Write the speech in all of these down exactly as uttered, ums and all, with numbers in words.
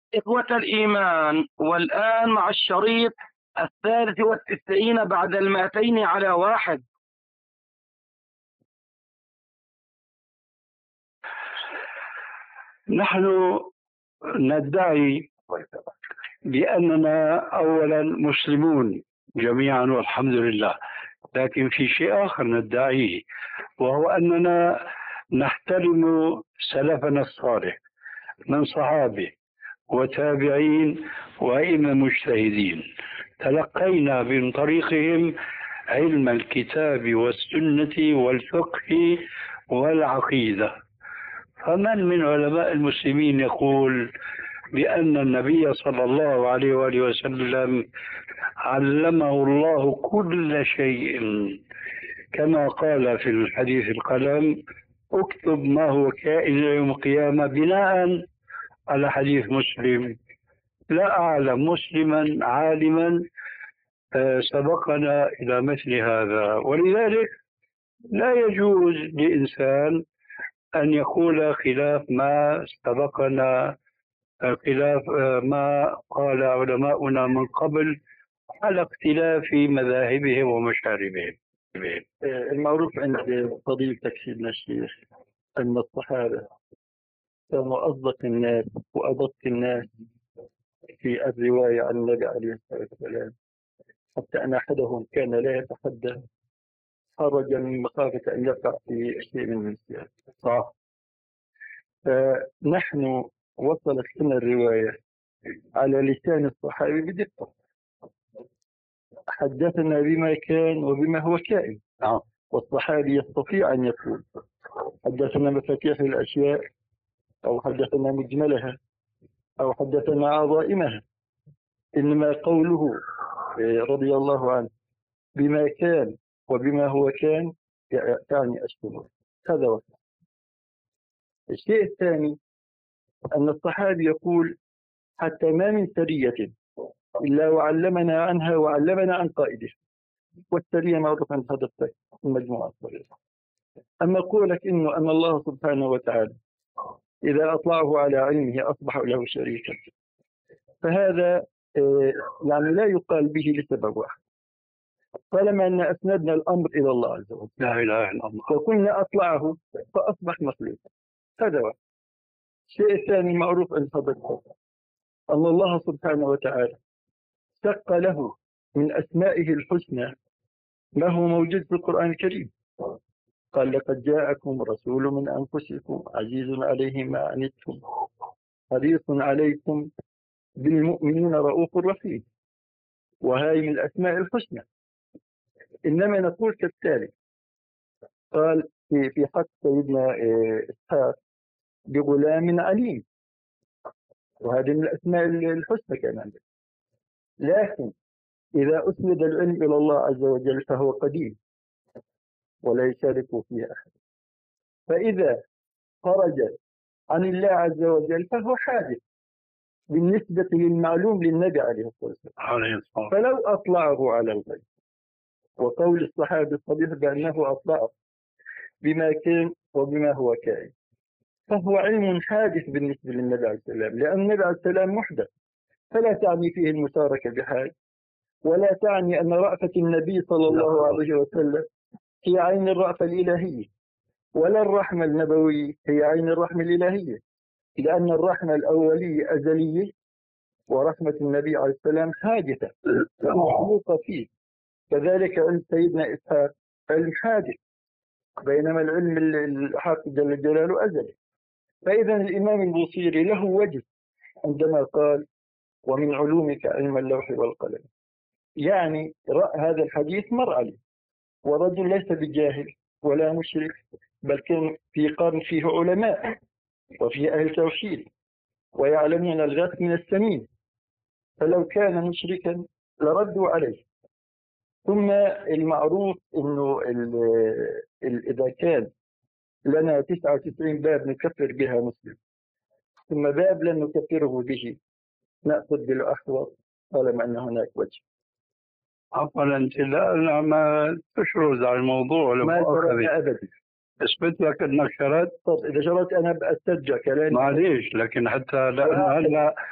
إخوة الإيمان، والآن مع الشريط الثالث والتسعين بعد المائتين على واحد. نحن ندعي بأننا أولا مسلمون جميعا والحمد لله، لكن في شيء آخر ندعيه، وهو أننا نحترم سلفنا الصالح من صحابة وتابعين وأئمة مجتهدين، تلقينا من طريقهم علم الكتاب والسنة والفقه والعقيدة. فمن من علماء المسلمين يقول بأن النبي صلى الله عليه وآله وسلم علمه الله كل شيء، كما قال في الحديث القلم: اكتب ما هو كائن يوم القيامة، بناء على حديث مسلم. لا أعلم مسلما عالما سبقنا إلى مثل هذا، ولذلك لا يجوز لإنسان أن يقول خلاف ما سبقنا، خلاف ما قال علماؤنا من قبل، على اختلاف مذاهبهم ومشاربهم. المعروف عند فضيلتك سيدنا الشيخ أن الصحابة كانوا أصدق الناس وأدق الناس في الرواية عن النبي عليه الصلاة والسلام، حتى أن أحدهم كان لا يتحدث خرجا من مخافة أن يقع في شيء من النسيان. صح. فنحن وصلت لنا الرواية على لسان الصحابي بدقة، حدثنا بما كان وبما هو كائن. آه. والصحابي يستطيع أن يقول حدثنا مفاتيح الأشياء، أو حدثنا مجملها، أو حدثنا عظائمها، إنما قوله رضي الله عنه بما كان وبما هو كان يعني الشمول. هذا هو الشيء الثاني، أن الصحابي يقول حتى ما من سرية إلا وعلمنا عنها وعلمنا عن قائده، والسرية معروف عن هذا المجموعة الصغيرة. أما قولك إنه أن الله سبحانه وتعالى إذا أطلعه على علمه أصبح له شريكا، فهذا يعني لا يقال به لسبب واحد، طالما أن أسندنا الأمر إلى الله عز وجل، لا إله إلا الله، وقلنا أطلعه فأصبح مخلوقا. هذا واحد. الشيء الثاني معروف عن حضرتك أن الله سبحانه وتعالى شق له من أسمائه الحسنى ما هو موجود في القرآن الكريم. قال: لقد جاءكم رسول من أنفسكم عزيز عليه ما عنتم حريص عليكم بالمؤمنين رؤوف رحيم. وهذه من الأسماء الحسنى. إنما نقول كالتالي: قال في في حق سيدنا إسحاق بغلام عليم، وهذه من الأسماء الحسنى كمان. لكن إذا أسند العلم إلى الله عز وجل فهو قديم ولا يشارك فيه أحد، فإذا خرج عن الله عز وجل فهو حادث بالنسبة للمعلوم للنبي عليه الصلاة والسلام. فلو أطلعه على الغيب، وقول الصحابي الصديق بأنه أطلعه بما كان وبما هو كائن، فهو علم حادث بالنسبة للنبي عليه السلام، لأن النبي عليه السلام محدث، فلا تعني فيه المشاركة بحال، ولا تعني أن رأفة النبي صلى الله عليه وسلم هي عين الرأفة الإلهية، ولا الرحمة النبوية هي عين الرحمة الإلهية، لأن الرحمة الأولية أزلية، ورحمة النبي عليه السلام حادثة مخلوقة فيه. كذلك علم سيدنا إسحاق علم حادث، بينما العلم الحق جل جلاله أزلي. فإذا الإمام البوصيري له وجه عندما قال: ومن علومك علم اللوح والقلم، يعني رأى هذا الحديث مر عليه، ورجل ليس بجاهل ولا مشرك، بل كان في قرن فيه علماء وفيه أهل توحيد ويعلمون الغث من السمين، فلو كان مشركا لردوا عليه. ثم المعروف أنه إذا كان لنا تسعة وتسعين باب نكفر بها مسلم، ثم باب لن نكفره به نأخذ بالأحوط طالما أن هناك وجه. عفوا أنت لا ما تشرد على الموضوع. ما شرطنا أبدا. اثبت لك أنك شرط. طب إذا شرطت أنا بأسترجع كلامي. معليش، لكن حتى لا هلا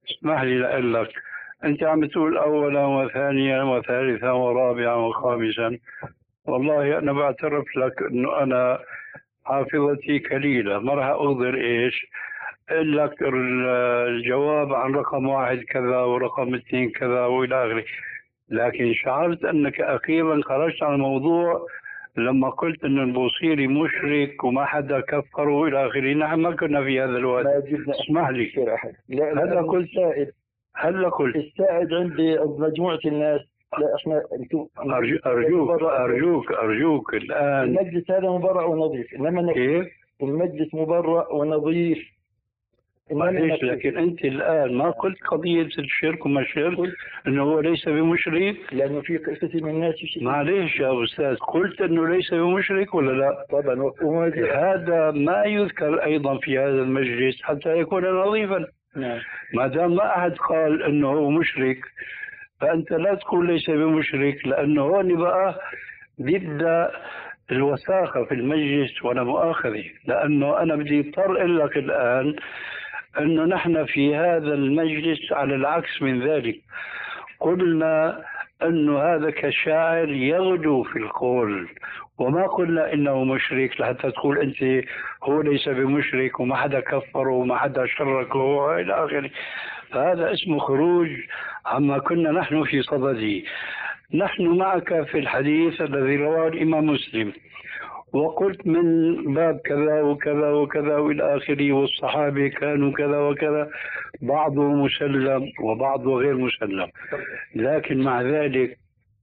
اسمح لي لأقول لك، أنت عم تقول أولا وثانيا وثالثا ورابعا وخامسا. والله أنا بعترف لك أنه أنا حافظتي قليلة، ما راح أقدر إيش أقول لك الجواب عن رقم واحد كذا ورقم اثنين كذا وإلى آخره. لكن شعرت أنك أخيرا خرجت عن الموضوع لما قلت أن البوصيري مشرك وما حدا كفره إلى آخره. نحن ما كنا في هذا الوقت. اسمح لي، هلا قلت هلا قلت السائد عندي مجموعة الناس. لا احنا انتم أرجو أرجوك أرجوك أرجوك الآن المجلس هذا مبرأ ونظيف، إنما كيف؟ المجلس مبرأ ونظيف. معليش، لكن أنت الآن ما قلت قضية الشرك وما الشرك أنه هو ليس بمشرك؟ لأنه في قصة من الناس يشرك. معليش يا أستاذ، قلت أنه ليس بمشرك ولا لا؟ طبعا. هذا ما يذكر أيضا في هذا المجلس حتى يكون نظيفا. نعم. ما دام ما أحد قال أنه هو مشرك فأنت لا تقول ليس بمشرك، لأنه هون بقى ضد الوثاقة في المجلس ولا مؤاخذة. لأنه أنا بدي اضطر أقول لك الآن أنه نحن في هذا المجلس على العكس من ذلك، قلنا أنه هذا كشاعر يغدو في القول، وما قلنا إنه مشرك لحتى تقول أنت هو ليس بمشرك وما حدا كفره وما حدا شركه وإلى آخره. فهذا اسمه خروج عما كنا نحن في صدده. نحن معك في الحديث الذي رواه الإمام مسلم، وقلت من باب كذا وكذا وكذا وإلى آخره، والصحابة كانوا كذا وكذا، بعضه مسلم وبعضه غير مسلم. لكن مع ذلك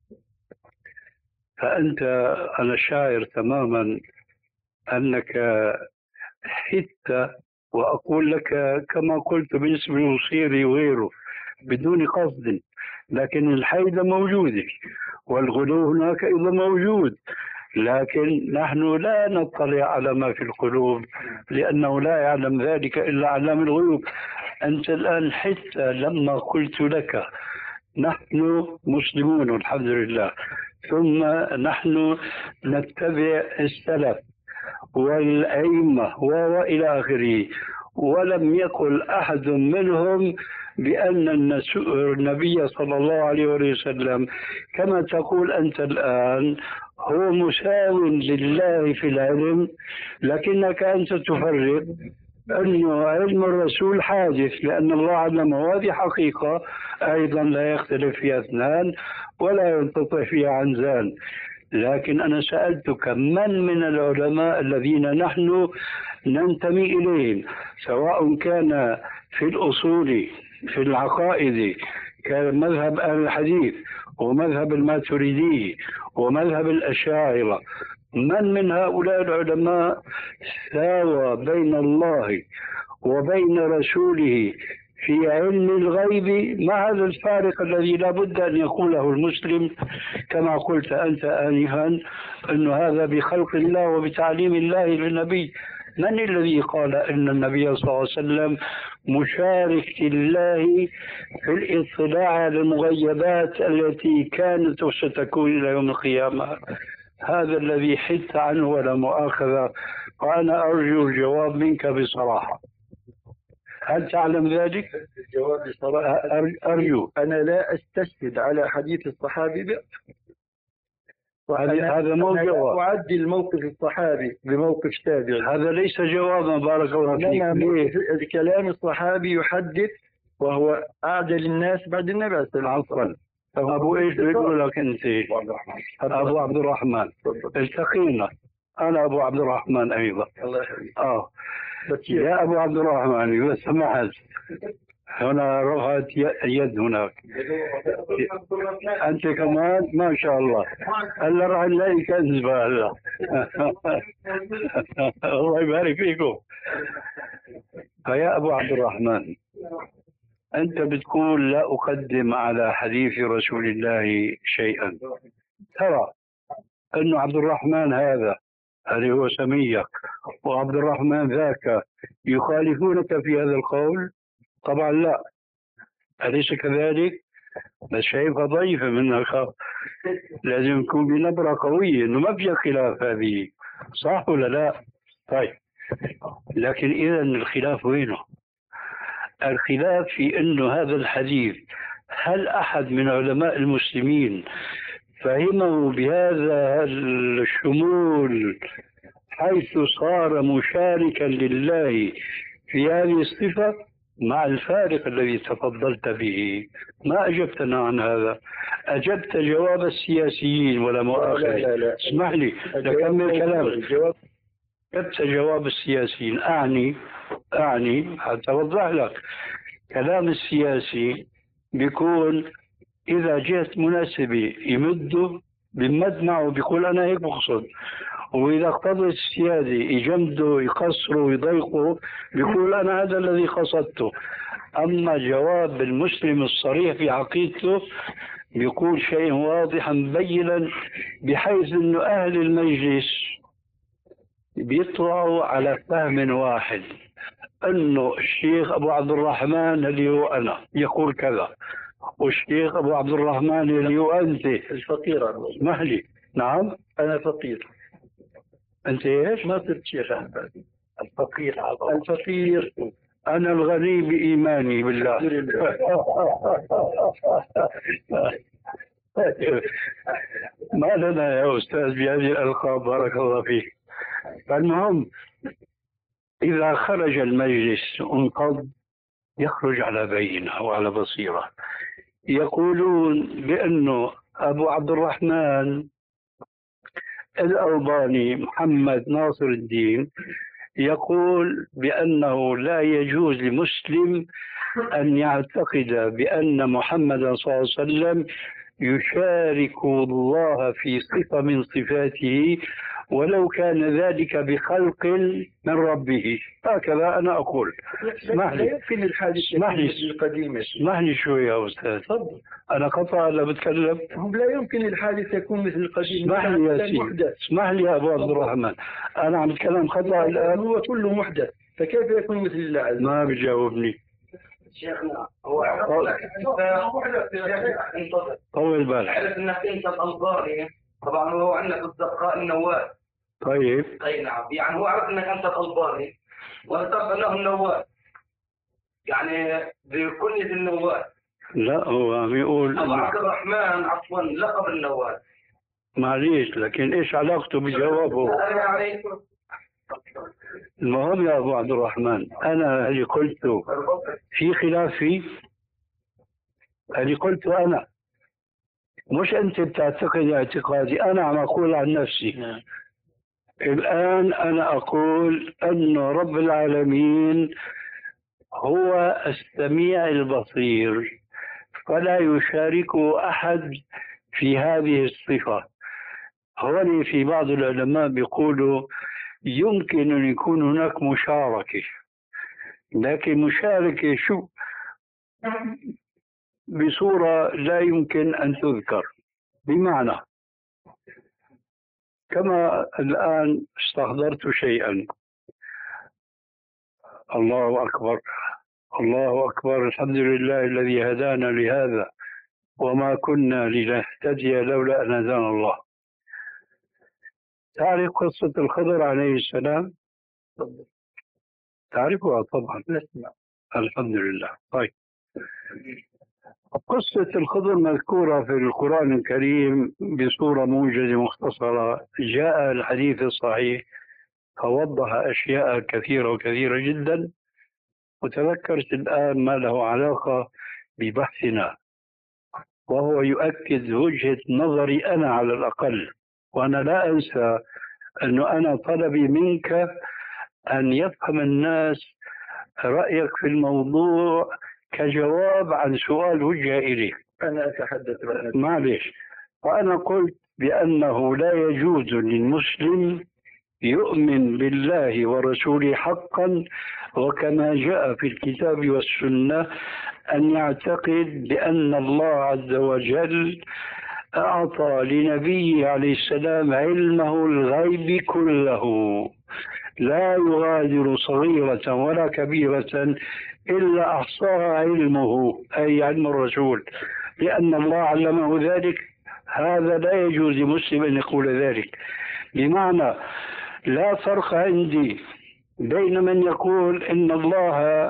فأنت، أنا شاعر تماما أنك حتى، وأقول لك كما قلت بالنسبة للبوصيري وغيره بدون قصد، لكن الحيدة موجودة والغلو هناك أيضا موجود، لكن نحن لا نطلع على ما في القلوب لأنه لا يعلم ذلك إلا علام الغيوب. أنت الآن حتى لما قلت لك نحن مسلمون الحمد لله، ثم نحن نتبع السلف والأئمة وإلى آخره، ولم يقل أحد منهم بأن النبي صلى الله عليه وسلم كما تقول أنت الآن هو مساو لله في العلم، لكنك أنت تفرق أنه علم الرسول حادث لأن الله علمه، هذه حقيقة أيضا لا يختلف فيها اثنان ولا ينقطع فيها عنزان. لكن أنا سألتك من من العلماء الذين نحن ننتمي إليهم، سواء كان في الأصول في العقائد كان مذهب أهل الحديث ومذهب الماتريدي ومذهب الأشاعرة، من من هؤلاء العلماء ساوى بين الله وبين رسوله في علم الغيب مع هذا الفارق الذي لا بد أن يقوله المسلم كما قلت أنت آنفا أن هذا بخلق الله وبتعليم الله للنبي؟ من الذي قال أن النبي صلى الله عليه وسلم مشارك لله في الاطلاع على المغيبات التي كانت وستكون إلى يوم القيامة؟ هذا الذي حدت عنه ولا مؤاخذة، وأنا أرجو الجواب منك بصراحة. هل تعلم ذلك؟ الجواب بصراحة أرجو. أنا لا أستشهد على حديث الصحابي بأ. هذا مو جواب. أعدل موقف الصحابي بموقف تابع. هذا ليس جوابا بارك الله فيك. كلام الصحابي يحدث وهو أعدل الناس بعد النبي صلى الله عليه وسلم. عفوا. أبو إيش بيقول لك أنت؟ أبو عبد الرحمن. التقينا. أنا أبو عبد الرحمن أيضا. الله يحفظك. آه. يا أبو عبد الرحمن إذا سمحت، هنا رفعت يد هناك. أنت كمان ما شاء الله. هلا راح نلاقي كذبة هلا. الله يبارك فيكم. فيا أبو عبد الرحمن، أنت بتقول لا أقدم على حديث رسول الله شيئا. ترى أن عبد الرحمن هذا هذا هو سميك وعبد الرحمن ذاك يخالفونك في هذا القول؟ طبعا لا، أليس كذلك؟ بس شايفها ضعيفة منك، لازم يكون بنبرة قوية إنه ما في خلاف، هذه صح ولا لا؟ طيب، لكن إذا الخلاف وينه؟ الخلاف في أنه هذا الحديث هل أحد من علماء المسلمين فهمه بهذا الشمول حيث صار مشاركا لله في هذه الصفة، مع الفارق الذي تفضلت به. ما أجبتنا عن هذا، أجبت جواب السياسيين ولا مؤاخذة. لا لا لا. اسمح لي لكمل كلامي. أجبت جواب السياسيين. أعني أعني حتى أوضح لك، كلام السياسي بيكون إذا جهة مناسبة يمده بمد معه، بيقول أنا هيك بقصد، وإذا اقتضت السيادة يجمده يقصره ويضيقه بيقول أنا هذا الذي قصدته. أما جواب المسلم الصريح في عقيدته بيقول شيء واضحا مبينا، بحيث أنه أهل المجلس بيطلعوا على فهم واحد، أنه الشيخ أبو عبد الرحمن اللي هو أنا يقول كذا، والشيخ أبو عبد الرحمن اللي هو أنت الفقير. اسمح لي. نعم أنا فقير. أنت إيش؟ ما صرت شيخ أحمد. الفقير عظم. الفقير. أنا الغني بإيماني بالله. ما لنا يا أستاذ بهذه الألقاب، بارك الله فيك. فالمهم إذا خرج المجلس انقض، يخرج على بينة وعلى بصيرة. يقولون بأنه أبو عبد الرحمن الألباني محمد ناصر الدين يقول بأنه لا يجوز لمسلم أن يعتقد بأن محمد صلى الله عليه وسلم يشارك الله في صفة من صفاته ولو كان ذلك بخلق من ربه. هكذا أنا أقول. اسمح لي. لا يمكن الحادث اسمح لي القديمة. اسمح لي شوي يا أستاذ. تفضل. أنا قطع ولا بتكلم؟ هم لا يمكن الحادث يكون مثل القديم. اسمح لي يا سيدي. اسمح لي يا أبو عبد الرحمن، أنا عم أتكلم قطع الآن. هو كله محدث، فكيف يكون مثل الله عز وجل؟ ما بيجاوبني. شيخنا هو طول بالك. عرف انك انت الانصاري، طبعا هو عندك الزقاء النواب. طيب. اي نعم، يعني هو عرف انك انت الانصاري وانتقل له النواب، يعني بكنية النواب. لا هو عم يقول ابو عبد الرحمن عفوا لقب النواب. معليش، لكن ايش علاقته بجوابه؟ المهم يا ابو عبد الرحمن، انا اللي قلته في خلاف فيه، اللي قلته انا، مش انت بتعتقد اعتقادي، انا عم اقول عن نفسي. الان انا اقول ان رب العالمين هو السميع البصير، فلا يشاركه احد في هذه الصفه. هون في بعض العلماء بيقولوا يمكن أن يكون هناك مشاركة، لكن مشاركة شو بصورة لا يمكن أن تذكر. بمعنى كما الآن استحضرت شيئا، الله أكبر الله أكبر، الحمد لله الذي هدانا لهذا وما كنا لنهتدي لولا أن هدانا الله. تعرف قصة الخضر عليه السلام؟ تعرفها طبعا. نسمع. الحمد لله. طيب، قصة الخضر مذكورة في القرآن الكريم بصورة موجزة مختصرة. جاء الحديث الصحيح فوضح أشياء كثيرة وكثيرة جدا، وتذكرت الآن ما له علاقة ببحثنا، وهو يؤكد وجهة نظري أنا على الأقل. وأنا لا أنسى أنه أنا طلبي منك أن يفهم الناس رأيك في الموضوع كجواب عن سؤال وجه إليك. أنا أتحدث عن معلش. وأنا قلت بأنه لا يجوز للمسلم يؤمن بالله ورسوله حقا وكما جاء في الكتاب والسنة أن يعتقد بأن الله عز وجل أعطى لنبيه عليه السلام علمه الغيب كله، لا يغادر صغيرة ولا كبيرة إلا أحصاها علمه، أي علم الرسول، لأن الله علمه ذلك. هذا لا يجوز لمسلم أن يقول ذلك. بمعنى لا فرق عندي بين من يقول إن الله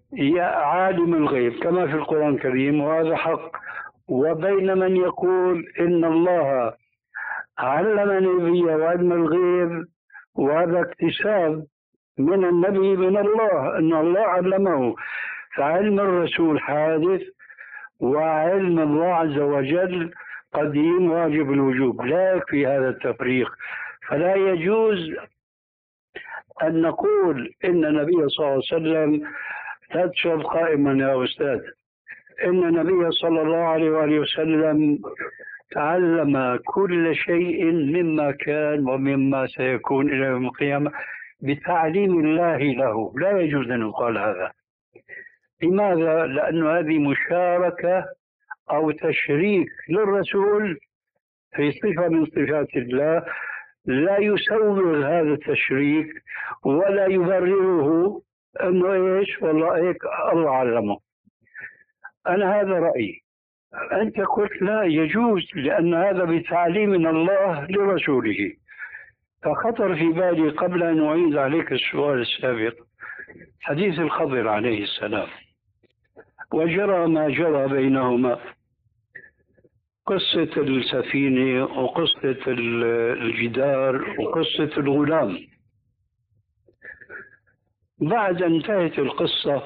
يا عالم الغيب كما في القرآن الكريم، وهذا حق، وبين من يقول إن الله علم النبي وعلم الغيب، وهذا اكتساب من النبي من الله، أن الله علمه. فعلم الرسول حادث، وعلم الله عز وجل قديم واجب الوجوب. لا يكفي هذا التفريق، فلا يجوز أن نقول إن النبي صلى الله عليه وسلم، لا تشرب قائما يا أستاذ، إن النبي صلى الله عليه وآله وسلم تعلم كل شيء مما كان ومما سيكون إلى يوم القيامة بتعليم الله له. لا يجوز أن يقال هذا. لماذا؟ لأن هذه مشاركة أو تشريك للرسول في صفة من صفات الله، لا يسوغ هذا التشريك ولا يبرره أنه إيش والله هيك الله علمه. أنا هذا رأيي. أنت قلت لا يجوز لأن هذا بتعليم من الله لرسوله. فخطر في بالي قبل أن أعيد عليك السؤال السابق حديث الخضر عليه السلام، وجرى ما جرى بينهما، قصة السفينة وقصة الجدار وقصة الغلام. بعد انتهت القصة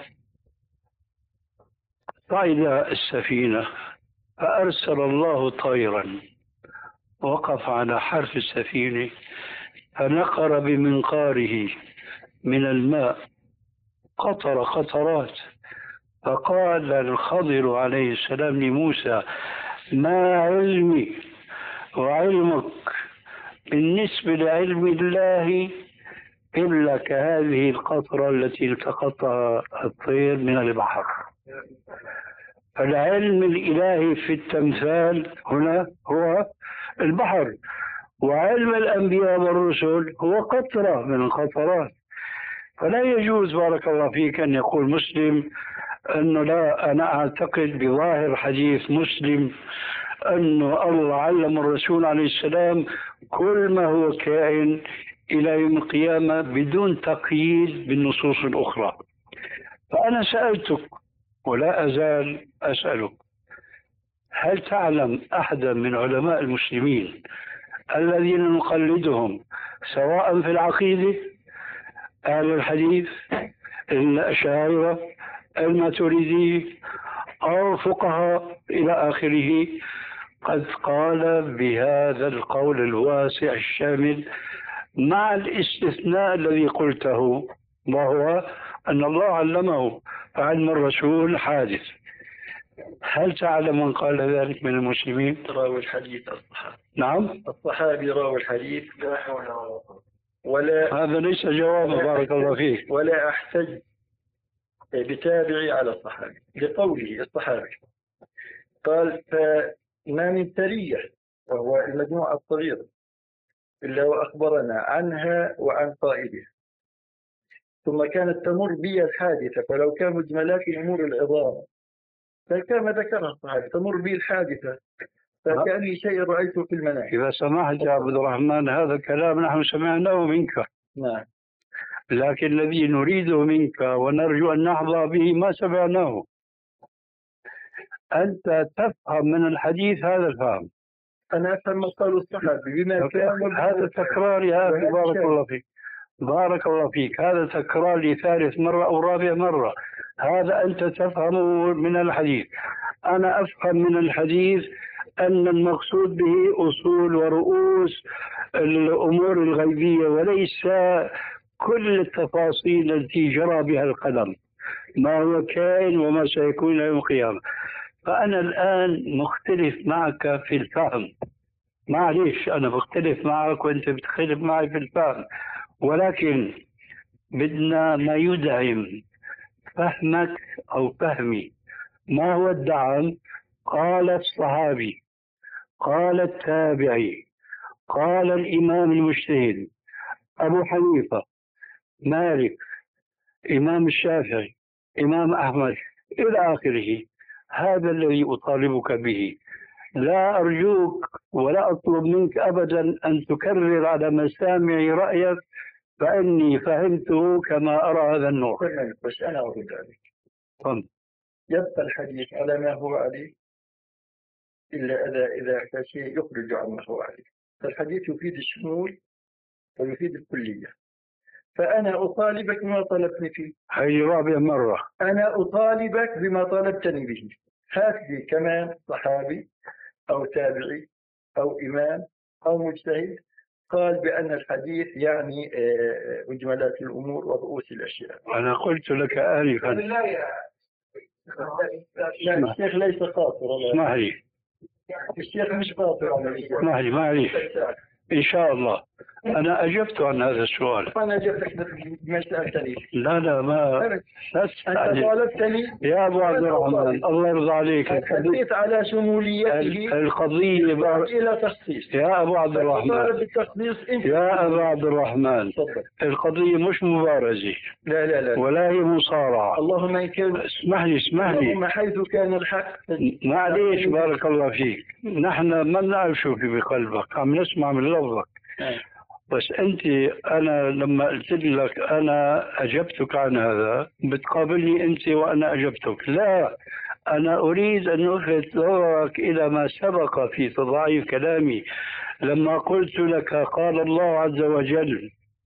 صعد السفينة، فأرسل الله طيرا وقف على حرف السفينة فنقر بمنقاره من الماء قطر قطرات، فقال الخضر عليه السلام لموسى: ما علمي وعلمك بالنسبة لعلم الله إلا كهذه القطرة التي التقطها الطير من البحر. فالعلم الإلهي في التمثال هنا هو البحر، وعلم الأنبياء والرسل هو قطرة من القطرات. فلا يجوز بارك الله فيك أن يقول مسلم أنه لا، أنا أعتقد بظاهر حديث مسلم أن الله علم الرسول عليه السلام كل ما هو كائن إلى يوم القيامة بدون تقييد بالنصوص الأخرى. فأنا سألتك ولا أزال أسألك: هل تعلم أحدا من علماء المسلمين الذين نقلدهم سواء في العقيدة، أهل الحديث، الأشاعرة، الماتريدية، أو فقهاء إلى آخره، قد قال بهذا القول الواسع الشامل مع الاستثناء الذي قلته، وهو أن الله علمه فعلم الرسول حادث؟ هل تعلم من قال ذلك من المسلمين؟ راوي الحديث الصحابي. نعم، الصحابي راوي الحديث. لا حول ولا قوة. ولا هذا ليس جوابا بارك الله فيك. ولا أحتج بتابعي على الصحابي لقوله الصحابي قال: فما من سرية، وهو المجموعة الصغيرة، إلا وأخبرنا عنها وعن قائدها، ثم كانت تمر بي الحادثة، فلو كان مجملات الأمور العظام فكما ذكرها الصحابي تمر بي الحادثة فكأني شيء رأيته في المنام. إذا سمحت يا عبد الرحمن، هذا كلام نحن سمعناه منك. نعم. لكن الذي نريده منك ونرجو أن نحظى به ما سمعناه. أنت تفهم من الحديث هذا الفهم. أنا أفهم ما قاله الصحابي بما كان. هذا تكرار يا أخي، بارك الله فيك، بارك الله فيك، هذا تكرار لثالث مرة أو رابع مرة. هذا أنت تفهمه من الحديث. أنا أفهم من الحديث أن المقصود به أصول ورؤوس الأمور الغيبية، وليس كل التفاصيل التي جرى بها القلم، ما هو كائن وما سيكون يوم القيامة. فأنا الآن مختلف معك في الفهم، معليش أنا بختلف معك وأنت بتختلف معي في الفهم، ولكن بدنا ما يدعم فهمك أو فهمي. ما هو الدعم؟ قال الصحابي، قال التابعي، قال الإمام المجتهد أبو حنيفة، مالك، إمام الشافعي، إمام أحمد إلى آخره. هذا الذي أطالبك به. لا أرجوك ولا أطلب منك أبدا أن تكرر على مسامعي رأيك، فإني فهمته كما أرى هذا النور. بس أنا أرد عليك طم. يبقى الحديث على ما هو عليه إلا إذا إذا شيء يخرج عن ما هو عليه. فالحديث يفيد الشمول ويفيد الكلية. فأنا أطالبك بما طلبتني فيه. هذه رابع مرة. أنا أطالبك بما طلبتني به. هات لي كمان صحابي أو تابعي أو إمام أو مجتهد قال بأن الحديث يعني مجملات الأمور ورؤوس الأشياء. أنا قلت لك آنفا. لا الشيخ ليس قاصر. اسمح لي. الشيخ مش قاصر. اسمح لي معليش. إن شاء الله أنا أجبت عن هذا السؤال. أنا أجبتك بما سألتني. لا لا ما أنت طالبتني يا أبو عبد الرحمن الله يرضى عليك. الحديث على شموليته القضية بار... إلى تخصيص. يا أبو عبد الرحمن يا أبو عبد الرحمن القضية مش مبارزة. لا لا لا ولا هي مصارعة. اللهم إن كان اسمح لي اسمح لي اللهم حيث كان الحق. معليش بارك الله فيك. نحن ما بنعرف شو في بقلبك عم نسمع من لفظك. بس أنت أنا لما قلت لك أنا أجبتك عن هذا بتقابلني أنت وأنا أجبتك. لا أنا أريد أن ألفت نظرك إلى ما سبق في تضعيف كلامي لما قلت لك قال الله عز وجل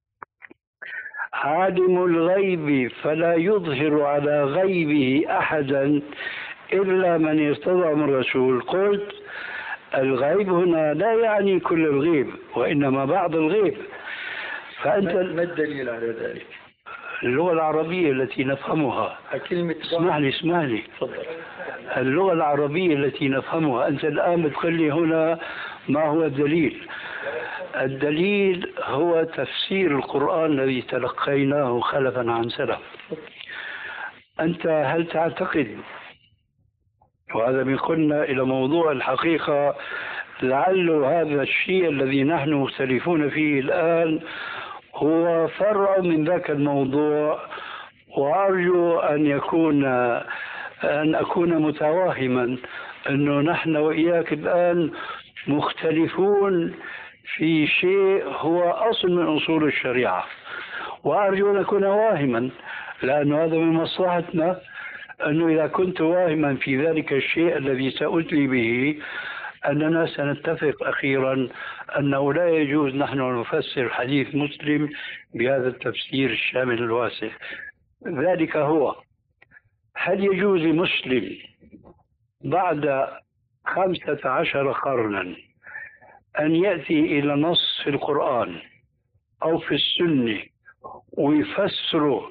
عالم الغيب فلا يظهر على غيبه أحدا إلا من ارتضى من رسول. قلت الغيب هنا لا يعني كل الغيب وإنما بعض الغيب. فأنت ما الدليل على ذلك؟ اللغة العربية التي نفهمها. كلمة اسمح لي اسمح لي اللغة العربية التي نفهمها. أنت الآن بتقول لي هنا ما هو الدليل. الدليل هو تفسير القرآن الذي تلقيناه خلفا عن سلف. أنت هل تعتقد وهذا بيقلنا إلى موضوع الحقيقة لعل هذا الشيء الذي نحن مختلفون فيه الآن هو فرع من ذاك الموضوع وأرجو أن يكون أن أكون متوهما أنه نحن وإياك الآن مختلفون في شيء هو أصل من أصول الشريعة وأرجو أن أكون واهما لأن هذا من مصلحتنا أنه إذا كنت واهما في ذلك الشيء الذي سأتلي به أننا سنتفق أخيرا أنه لا يجوز نحن نفسر حديث مسلم بهذا التفسير الشامل الواسع. ذلك هو هل يجوز لمسلم بعد خمسة عشر قرنا أن يأتي إلى نص في القرآن أو في السنة ويفسره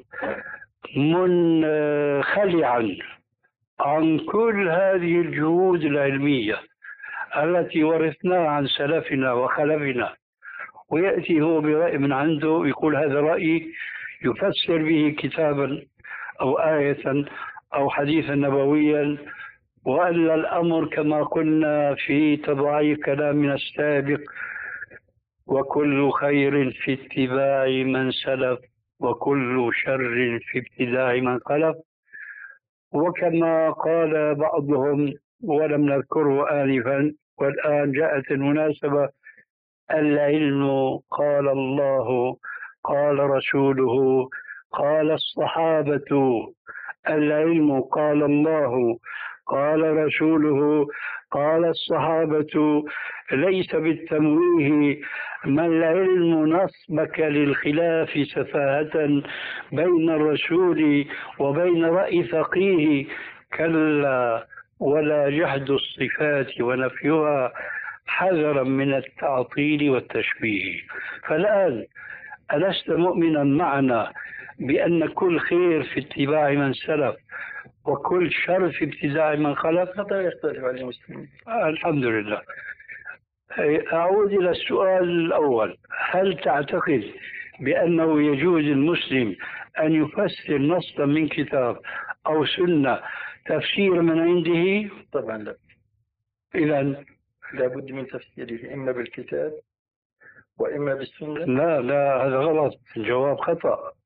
منخلعا عن كل هذه الجهود العلمية التي ورثناها عن سلفنا وخلفنا ويأتي هو برأي من عنده يقول هذا رأيي يفسر به كتابا أو آية أو حديثا نبويا وألا الأمر كما قلنا في تضعيف كلامنا السابق وكل خير في اتباع من سلف وكل شر في ابتداع من خلف. وكما قال بعضهم ولم نذكره آنفا والآن جاءت المناسبة العلم قال الله قال رسوله قال الصحابة. العلم قال الله قال رسوله قال الصحابة ليس بالتمويه ما العلم نصبك للخلاف سفاهة بين الرسول وبين رأي فقيه كلا ولا جحد الصفات ونفيها حذرا من التعطيل والتشبيه. فالآن ألست مؤمنا معنا بأن كل خير في اتباع من سلف وكل شر في ابتداع من خلف؟ حتى يختلف على المسلمين. آه الحمد لله. أعود إلى السؤال الأول، هل تعتقد بأنه يجوز المسلم أن يفسر نصا من كتاب أو سنة تفسير من عنده؟ طبعا لا. إذن لابد من تفسيره إما بالكتاب وإما بالسنة. لا لا هذا غلط، الجواب خطأ.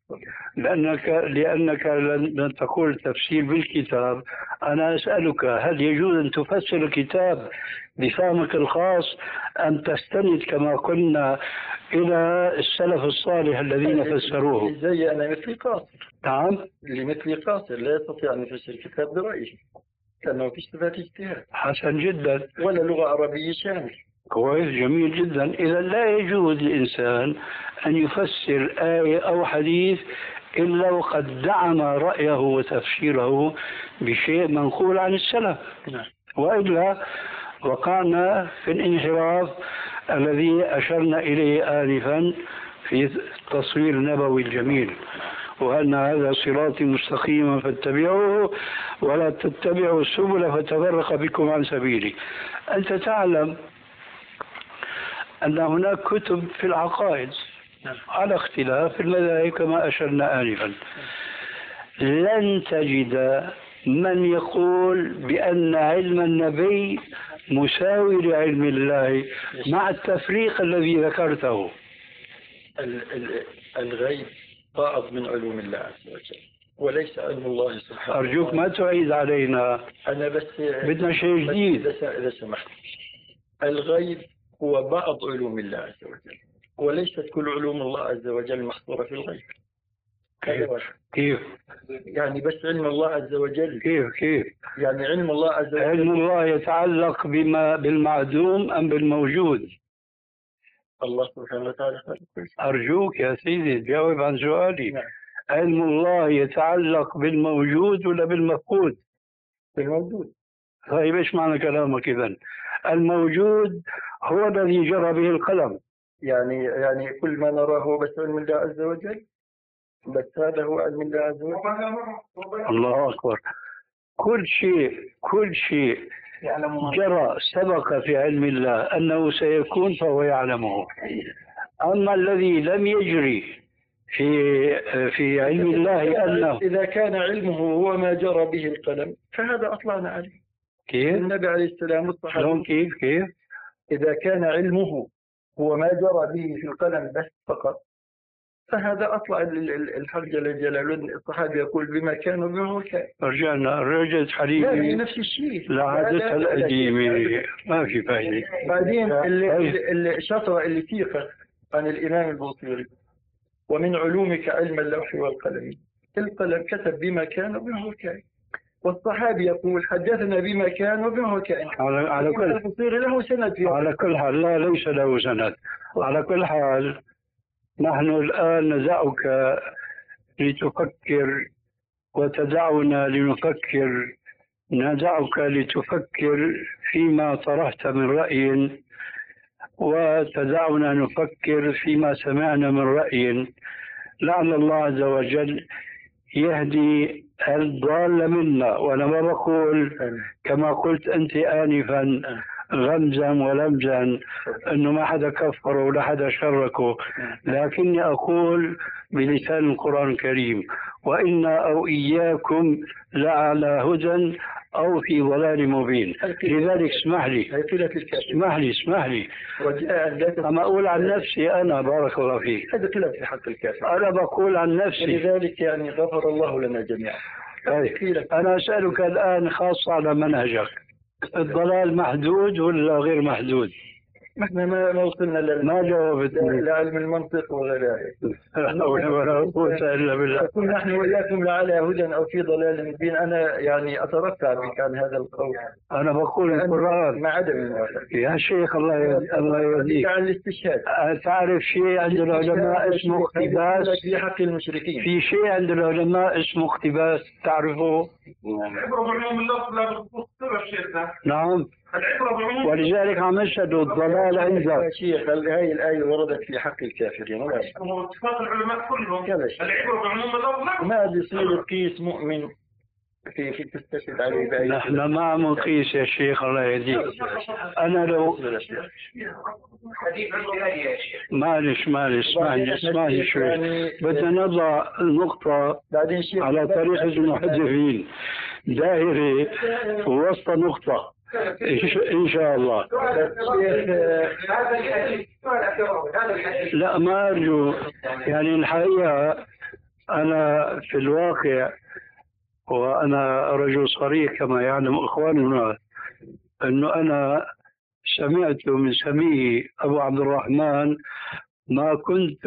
لأنك لأنك لن تقول تفسير بالكتاب. أنا أسألك هل يجوز أن تفسر الكتاب بفهمك الخاص أم تستند كما قلنا إلى السلف الصالح الذين فسروه؟ زي أنا مثلي قاصر. نعم. لمثلي قاصر لا يستطيع أن يفسر الكتاب برأيه لأنه في صفات اجتهاد. حسن جدا. ولا لغة عربية شامل. كويس، جميل جدا. إذا لا يجوز للإنسان أن يفسر آية أو حديث إلا وقد دعم رأيه وتفسيره بشيء منقول عن السلف. نعم. وإلا وقعنا في الانحراف الذي أشرنا إليه آنفا في التصوير النبوي الجميل، وأن هذا صراطي مستقيما فاتبعوه ولا تتبعوا السبل فتفرق بكم عن سبيلي. أنت تعلم أن هناك كتب في العقائد على اختلاف المذاهب كما أشرنا آنفا. لن تجد من يقول بأن علم النبي مساوي لعلم الله مع التفريق الذي ذكرته. الغيب بعض من علوم الله عز وجل وليس علم الله سبحانه. أرجوك ما تعيد علينا، أنا بس بدنا شيء جديد. إذا سمحت، الغيب هو بعض علوم الله عز وجل وليست كل علوم الله عز وجل محصورة في الغيب. كيف؟ كيف؟ يعني بس علم الله عز وجل. كيف كيف؟ يعني علم الله عز وجل. علم الله يتعلق بما بالمعدوم أم بالموجود؟ الله سبحانه وتعالى. أرجوك يا سيدي جاوب عن سؤالي. نعم. علم الله يتعلق بالموجود ولا بالمفقود؟ بالموجود. طيب ايش معنى كلامك إذن؟ الموجود هو الذي جرى به القلم. يعني يعني كل ما نراه بس علم الله عز وجل، بس هذا هو علم الله عز وجل. الله أكبر. كل شيء كل شيء جرى سبق في علم الله أنه سيكون فهو يعلمه. أما الذي لم يجري في في علم الله أنه إذا كان علمه هو ما جرى به القلم فهذا أطلعنا عليه. كيف؟ النبي عليه السلام والصحابة. كيف كيف؟ إذا كان علمه هو ما جرى به في القلم بس فقط فهذا أطلع الحق جل جلاله. الصحابي يقول بما كانوا بما هو كان. رجعنا رجعت حديثي. لا نفس الشيء. لعادتها القديمة ما في فايدة. بعدين الشطرة اللي فيقت عن الإمام البوصيري ومن علومك علم اللوح والقلم. القلم كتب بما كان وبما هو كان، والصحابي يقول حدثنا بما كان وبما هو كان. على على كل البوصيري له سند فيه. على كل حال لا ليس له سند. على كل حال نحن الآن ندعك لتفكر وتدعنا لنفكر. ندعك لتفكر فيما طرحت من رأي وتدعنا نفكر فيما سمعنا من رأي. لعل الله عز وجل يهدي الضال منا. وأنا ما بقول كما قلت أنت آنفا غمزا ولمزا أنه ما حدا كفر ولا حدا شركه، لكني أقول بلسان القرآن الكريم وإنا أو إياكم لعلى هدى أو في ضلال مبين. لذلك اسمح لي اسمح لي اسمح لي أما أقول عن نفسي أنا بارك الله فيك. هذا كلام في حق الكافر. أنا بقول عن نفسي. لذلك يعني غفر الله لنا جميعا. أنا أسألك الآن خاصة على منهجك، الضلال محدود ولا غير محدود؟ احنا ما ما وصلنا لل ما جاوبتني لعلم المنطق ولا ذلك. لا حول ولا قوة إلا بالله. كن نحن وإياكم لعلى هدى أو في ضلال مبين. أنا يعني أترفع بك عن هذا القول. أنا بقول القرآن مع عدم الموافقة. يا شيخ الله يهديك الله يهديك. عن الاستشهاد. تعرف شيء عند العلماء اسمه اقتباس في حق المشركين. في شيء عند العلماء اسمه اقتباس تعرفه؟ العبرة بعموم اللفظ لا بخصوص السبب شيخنا. نعم. العبرة بعموم. ولذلك عم يشهدوا الضلال عندك. يا شيخ هاي الآية وردت في حق الكافرين. هو اتفاق العلماء كلهم. كذا العبرة بعموم اللفظ. ما بيصير تقيس مؤمن في في تستشهد عليه بآية. نحن ما عم نقيس يا شيخ الله يهديك. أنا لو معلش معلش اسمعني اسمعني شوي. بدنا نضع النقطة على طريقة المحدثين دائرة وسط نقطة إن شاء الله. لا ما أرجو يعني الحقيقة أنا في الواقع وأنا رجل صريح كما يعلم إخواننا أنه أنا سمعت من سميه أبو عبد الرحمن ما كنت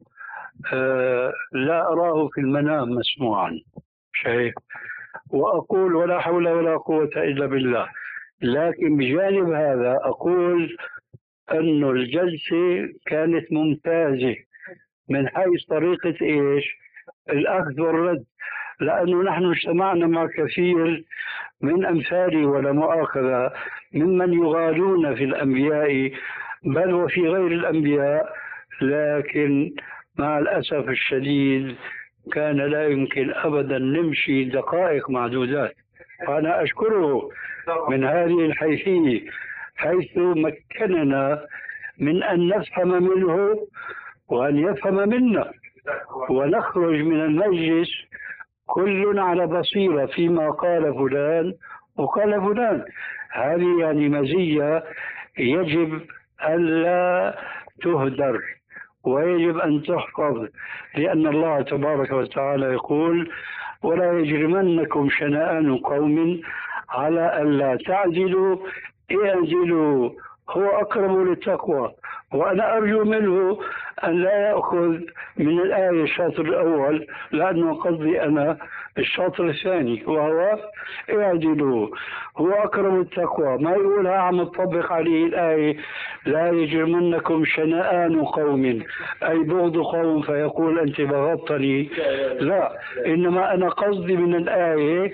آه لا أراه في المنام مسموعا شيء، وأقول ولا حول ولا قوة إلا بالله. لكن بجانب هذا أقول أن الجلسة كانت ممتازة من حيث طريقة إيش الأخذ والرد، لأنه نحن اجتمعنا مع كثير من أمثالي ولا مؤاخذة ممن يغالون في الأنبياء بل وفي غير الأنبياء، لكن مع الأسف الشديد كان لا يمكن أبدا نمشي دقائق معدودات. وأنا أشكره من هذه الحيثية حيث مكننا من أن نفهم منه وأن يفهم منا ونخرج من المجلس كل على بصيرة فيما قال فلان وقال فلان. هذه يعني مزية يجب ألا تهدر ويجب أن تحفظ، لأن الله تبارك وتعالى يقول ولا يجرمنكم شنآن قوم على ألا تعدلوا اعدلوا هو أقرب للتقوى. وأنا أرجو منه أن لا يأخذ من الآية الشاطر الأول، لأنه قصدي أنا الشاطر الثاني وهو اعدلوا هو أقرب التقوى. ما يقولها عم تطبق عليه الآية لا يجرمنكم شنآن قوم أي بغض قوم فيقول أنت بغضتني، لا، إنما أنا قصدي من الآية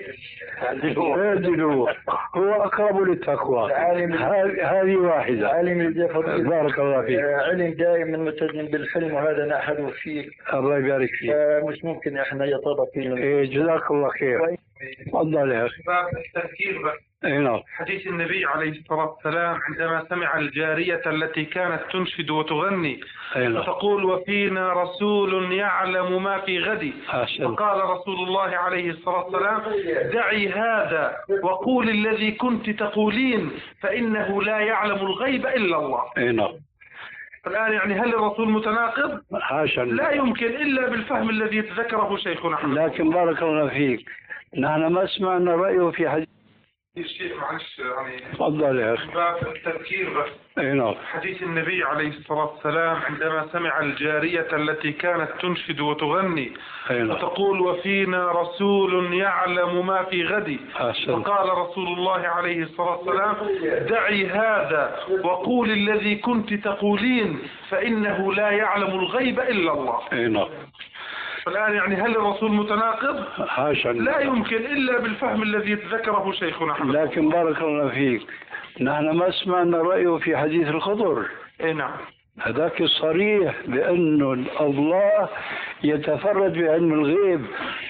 اعدلوا هو أقرب للتقوى. هذه واحدة. بارك الله فيك. علم دائما ملتزم بالحلم وهذا نحن فيه. الله يبارك فيك. مش ممكن احنا يطبق فينا. إيه جزاك الله خير. تفضل يا اخي. باب التفكير بس. اي نعم. حديث النبي عليه الصلاة والسلام عندما سمع الجارية التي كانت تنشد وتغني نعم. وتقول وفينا رسول يعلم ما في غد، فقال رسول الله عليه الصلاة والسلام دعي هذا وقول الذي كنت تقولين فإنه لا يعلم الغيب إلا الله. اي نعم. الآن يعني هل الرسول متناقض؟ حاشا، لا يمكن إلا بالفهم الذي ذكره شيخنا. لكن بارك الله فيك نحن ما سمعنا رأيه في حديث الشيء معلش يعني. تفضل يا أخي. باب التذكير بس. اي نعم. حديث النبي عليه الصلاة والسلام عندما سمع الجارية التي كانت تنشد وتغني نعم. وتقول وفينا رسول يعلم ما في غد، فقال رسول الله عليه الصلاة والسلام دعي هذا وقول الذي كنت تقولين فإنه لا يعلم الغيب إلا الله. اي نعم. الآن يعني هل الرسول متناقض؟ حاشا، لا يمكن إلا بالفهم الذي ذكره شيخنا. لكن بارك الله فيك نحن ما سمعنا رأيه في حديث الخضر. اي نعم. هذاك الصريح بأنه الله يتفرد بعلم الغيب،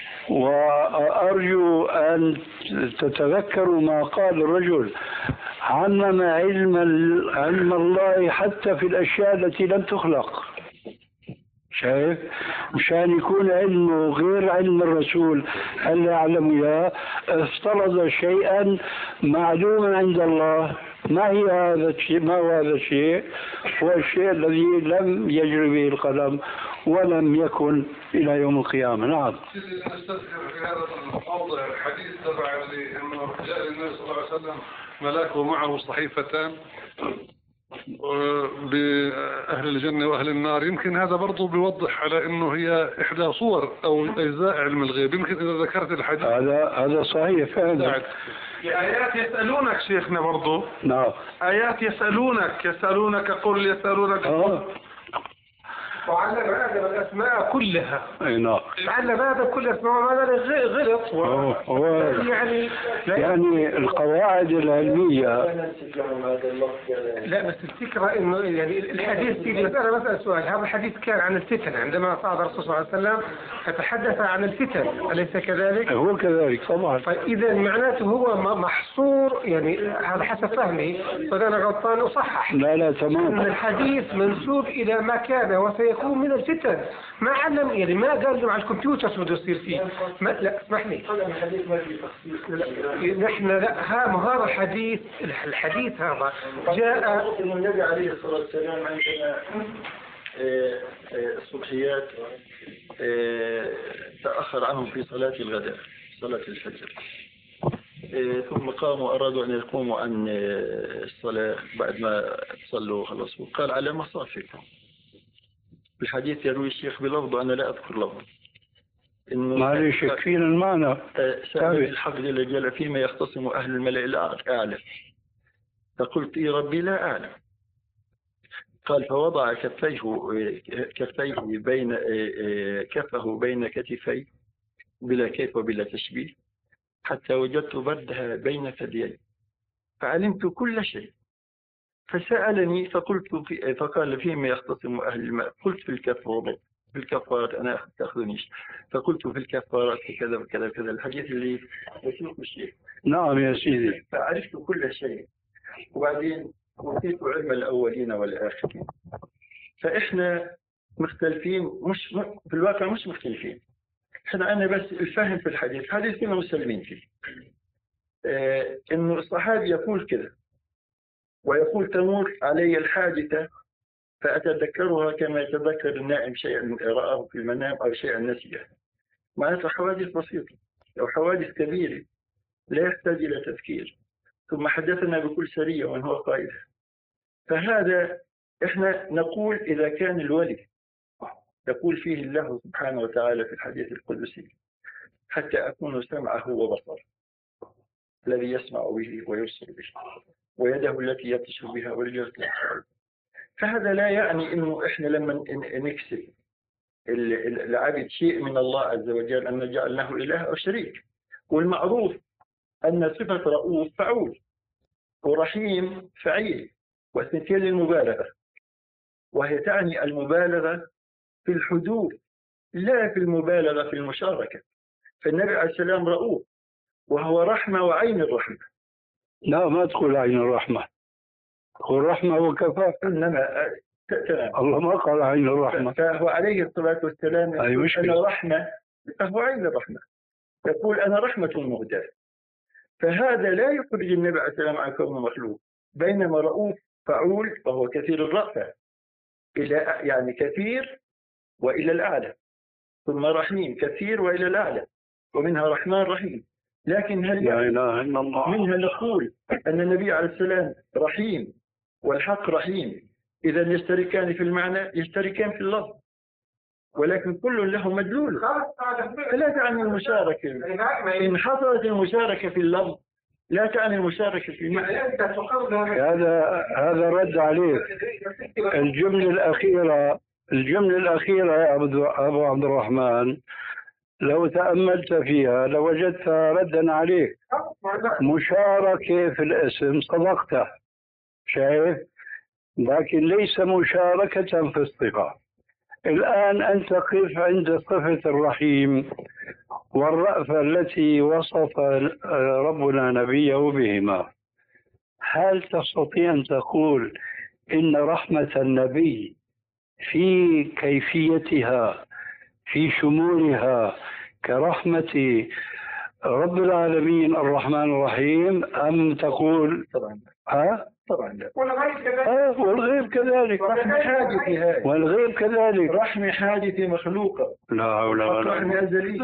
وأرجو أن تتذكروا ما قال الرجل عمم علم علم الله حتى في الأشياء التي لم تخلق. شايف؟ مشان يكون علمه غير علم الرسول هل يعلم إياه، افترض شيئا معلوما عند الله. ما هي هذا الشيء؟ ما هو هذا الشيء؟ هو الشيء الذي لم يجري به القلم ولم يكن إلى يوم القيامة. نعم. نستذكر في هذا الموضع الحديث تبع اللي انه جاء النبي صلى الله عليه وسلم ملاك ومعه صحيفتان بأهل الجنة وأهل النار. يمكن هذا برضو بيوضح على أنه هي إحدى صور أو أجزاء علم الغيب. يمكن إذا ذكرت الحديث هذا هذا صحيح فعلا. آيات يسألونك شيخنا برضو. نعم. آيات يسألونك يسألونك قل يسألونك آه. وعلم آدم الأسماء كلها. أي نعم. علم آدم كل الأسماء وهذا غلط. هو يعني يعني القواعد العلمية. لا بس الفكرة إنه يعني الحديث في مسألة مسألة سؤال. هذا الحديث كان عن الفتن عندما صعد الرسول صلى الله عليه وسلم فتحدث عن الفتن، أليس كذلك؟ هو كذلك طبعا. فإذا معناته هو محصور، يعني هذا حسب فهمي، فإذا أنا غلطان أصحح. لا لا تمام. إن الحديث منسوب إلى ما كان وسيكون من الفتن. ما علم يعني ما قال له على الكمبيوتر شو بده يصير فيه. ما لا اسمح لي. نحن لا ها هذا الحديث الحديث هذا جاء النبي عليه الصلاة والسلام عندما الصبحيات تأخر عنهم في صلاة الغداء صلاة الفجر، ثم قاموا أرادوا أن يقوموا عن الصلاة بعد ما صلوا خلاص، وقال على مصافكم. الحديث يروي الشيخ بلفظ أنا لا أذكر لفظ إنه معلش يكفينا المعنى. سأل الحق جل جلاله فيما يختصم أهل الملأ الأعلى، فقلت إي ربي لا أعلم. قال فوضع كفيه كفيه بين كفه بين كتفي بلا كيف وبلا تشبيه حتى وجدت بردها بين ثديي فعلمت كل شيء. فسألني فقلت في فقال فيما يختصم أهل الماء، قلت في الكفارات في الكفارات أنا تأخذنيش، فقلت في الكفارات كذا وكذا وكذا الحديث اللي يسوق الشيخ. نعم يا سيدي. فعرفت كل شيء، وبعدين أوتيت علم الأولين والآخرين. فإحنا مختلفين، مش في الواقع مش مختلفين، إحنا أنا بس الفهم في الحديث، الحديث كنا مسلمين فيه. آه إنه الصحابي يقول كذا ويقول تمر علي الحادثة فأتذكرها كما يتذكر النائم شيئا رآه في المنام أو شيئا نسيه. معناتها حوادث بسيطة أو حوادث كبيرة لا يحتاج إلى تفكير. ثم حدثنا بكل سرية ومن هو قائدها. فهذا إحنا نقول إذا كان الولي يقول فيه الله سبحانه وتعالى في الحديث القدسي حتى أكون سمعه وبصره الذي يسمع به ويبصر به ويده التي يبطش بها ورجله التي يبطش بها. فهذا لا يعني إنه إحنا لما نكسب العبد شيء من الله عز وجل أن جعلناه إله أو شريك. والمعروف أن صفة رؤوف فعول ورحيم فعيل، والثنتين للمبالغة، وهي تعني المبالغة في الحدود لا في المبالغة في المشاركة. فالنبي عليه السلام رؤوف وهو رحمة وعين الرحمة. لا ما تقول عين الرحمة، تقول رحمة وكفاء. إنما الله ما قال عين الرحمة. فهو عليه الصلاة والسلام يقول أنا رحمة، فهو عين الرحمة، يقول أنا رحمة مهداة. فهذا لا يخرج النبي عليه السلام عن كونه مخلوق. بينما رؤوف فعول وهو كثير الرأفة، إلى يعني كثير وإلى الأعلى، ثم رحيم كثير وإلى الأعلى، ومنها رحمن رحيم. لكن هل لا إله إلا الله منها نقول أن النبي عليه السلام رحيم والحق رحيم، إذا يشتركان في المعنى يشتركان في اللفظ، ولكن كل له مدلول. فلا تعني المشاركة إن حصلت المشاركة في اللفظ لا تعني المشاركة في المعنى. هذا هذا رد عليه. الجملة الأخيرة الجملة الأخيرة يا أبو عبد الرحمن لو تأملت فيها لوجدتها ردا عليه. مشاركة في الاسم صدقته، شايف، لكن ليس مشاركة في الصفة. الآن أنت قف عند صفة الرحيم والرأفة التي وصف ربنا نبيه بهما. هل تستطيع أن تقول إن رحمة النبي في كيفيتها في شمولها كرحمة رب العالمين الرحمن الرحيم، أم تقول طبعا ها؟ طبعا لا. آه والغيب كذلك. رحمة حادثة والغيب كذلك. رحمة حادثة مخلوقة. لا حول ولا قوة. رحمة أزلية.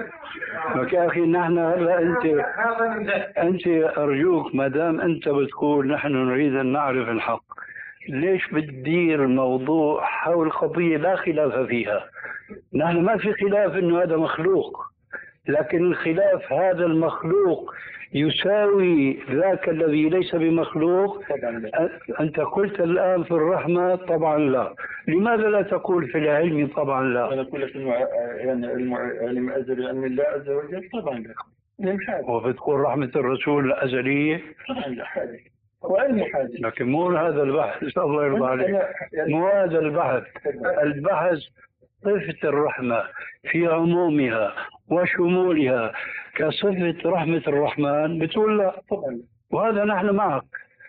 يا أخي نحن هلا أنت أنت أرجوك ما دام أنت بتقول نحن نريد أن نعرف الحق، ليش بتدير الموضوع حول قضية لا خلاف فيها؟ نحن ما في خلاف إنه هذا مخلوق، لكن الخلاف هذا المخلوق يساوي ذاك الذي ليس بمخلوق. أنت قلت الآن في الرحمة طبعا لا، لماذا لا تقول في العلم طبعا لا؟ أنا أقول لك إنه يعني العلم أزلي عن الله عز وجل طبعا لا. وبتقول رحمة الرسول الأزلية طبعا لا حادث وعلم حادث. لكن مو هذا البحث، الله يرضى عليك، مو هذا البحث. البحث صفة الرحمة في عمومها وشمولها كصفة رحمة الرحمن بتقول لا طبعا، وهذا نحن معك.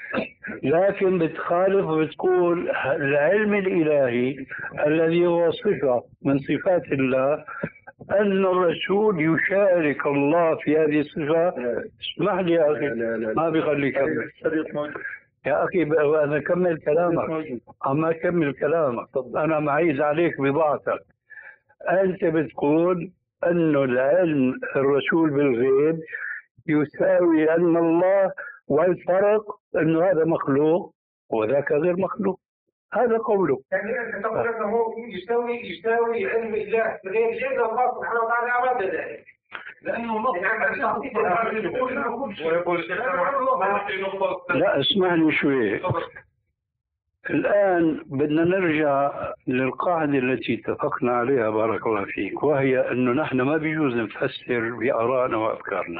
لكن بتخالف وبتقول العلم الإلهي الذي هو صفة من صفات الله أن الرسول يشارك الله في هذه الصفة. اسمح لي يا أخي ما بيخليك يا أخي أنا كمل كلامك، أما كمل كلامك. أنا معيز عليك بضاعتك. أنت بتقول أنه العلم الرسول بالغيب يساوي علم الله، والفرق أنه هذا مخلوق وذاك غير مخلوق. هذا قوله. يعني أنت تقول أنه هو يساوي يساوي علم الله بغير شيء، الله سبحانه وتعالى أراد ذلك. لأنه نص لا اسمعني شوي. الآن بدنا نرجع للقاعدة التي اتفقنا عليها بارك الله فيك، وهي أنه نحن ما بيجوز نفسر بآرائنا وأفكارنا.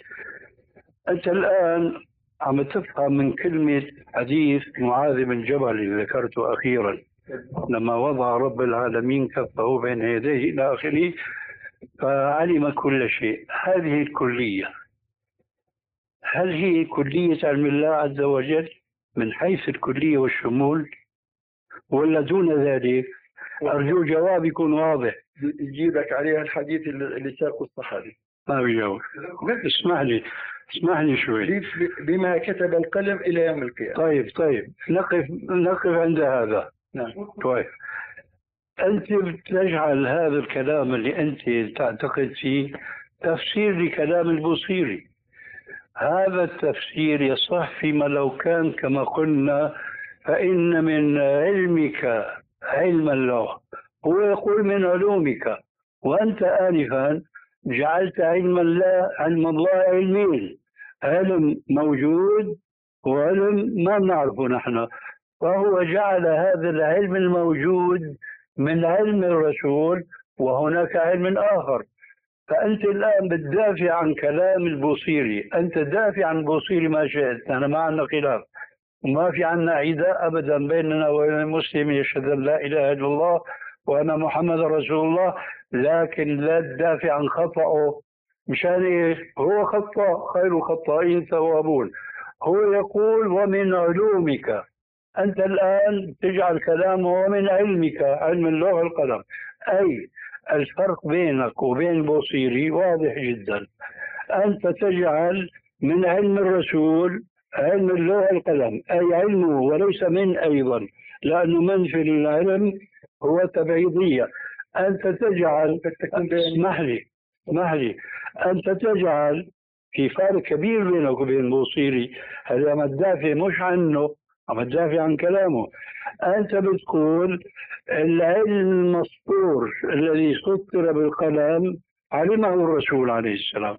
أنت الآن عم تفهم من كلمة حديث معاذ بن جبل اللي ذكرته أخيرا لما وضع رب العالمين كفه بين يديه إلى آخره فعلم كل شيء. هذه الكلية هل هي كلية علم الله عز وجل من حيث الكلية والشمول، ولا دون ذلك؟ أرجو جواب يكون واضح. يجيبك عليها الحديث اللي ساقه الصحابي. ما بيجاوب. اسمح لي اسمح لي شوي. بما كتب القلم إلى يوم القيامة. طيب طيب نقف نقف عند هذا. نعم. طيب أنت بتجعل هذا الكلام اللي أنت تعتقد فيه تفسير لكلام البوصيري. هذا التفسير يصح فيما لو كان كما قلنا فإن من علمك علم الله، هو يقول من علومك، وأنت آنفا جعلت علم الله علم الله علمين، علم موجود وعلم ما نعرفه نحن، فهو جعل هذا العلم الموجود من علم الرسول وهناك علم آخر. فأنت الآن بتدافع عن كلام البوصيري، أنت دافع عن البوصيري ما شئت، أنا ما عندنا خلاف وما في عنا عداء أبدا بيننا وبين المسلم يشهد أن لا إله إلا الله وأنا محمد رسول الله، لكن لا تدافع عن خطأه. مشان إيش؟ هو خطأ، خير الخطائين توابون. هو يقول ومن علومك، أنت الآن تجعل كلامه ومن علمك، علم اللوح والقلم. أي الفرق بينك وبين البوصيري واضح جدا. أنت تجعل من علم الرسول علم اللوح والقلم، أي علمه وليس من أيضا، لأنه من في العلم هو تبعيضية. أنت تجعل اسمح لي اسمح لي أنت تجعل في فرق كبير بينك وبين البوصيري. هذا عم تدافع مش عنه، عم تدافع عن كلامه. أنت بتقول العلم المسطور الذي سطر بالقلم علمه الرسول عليه السلام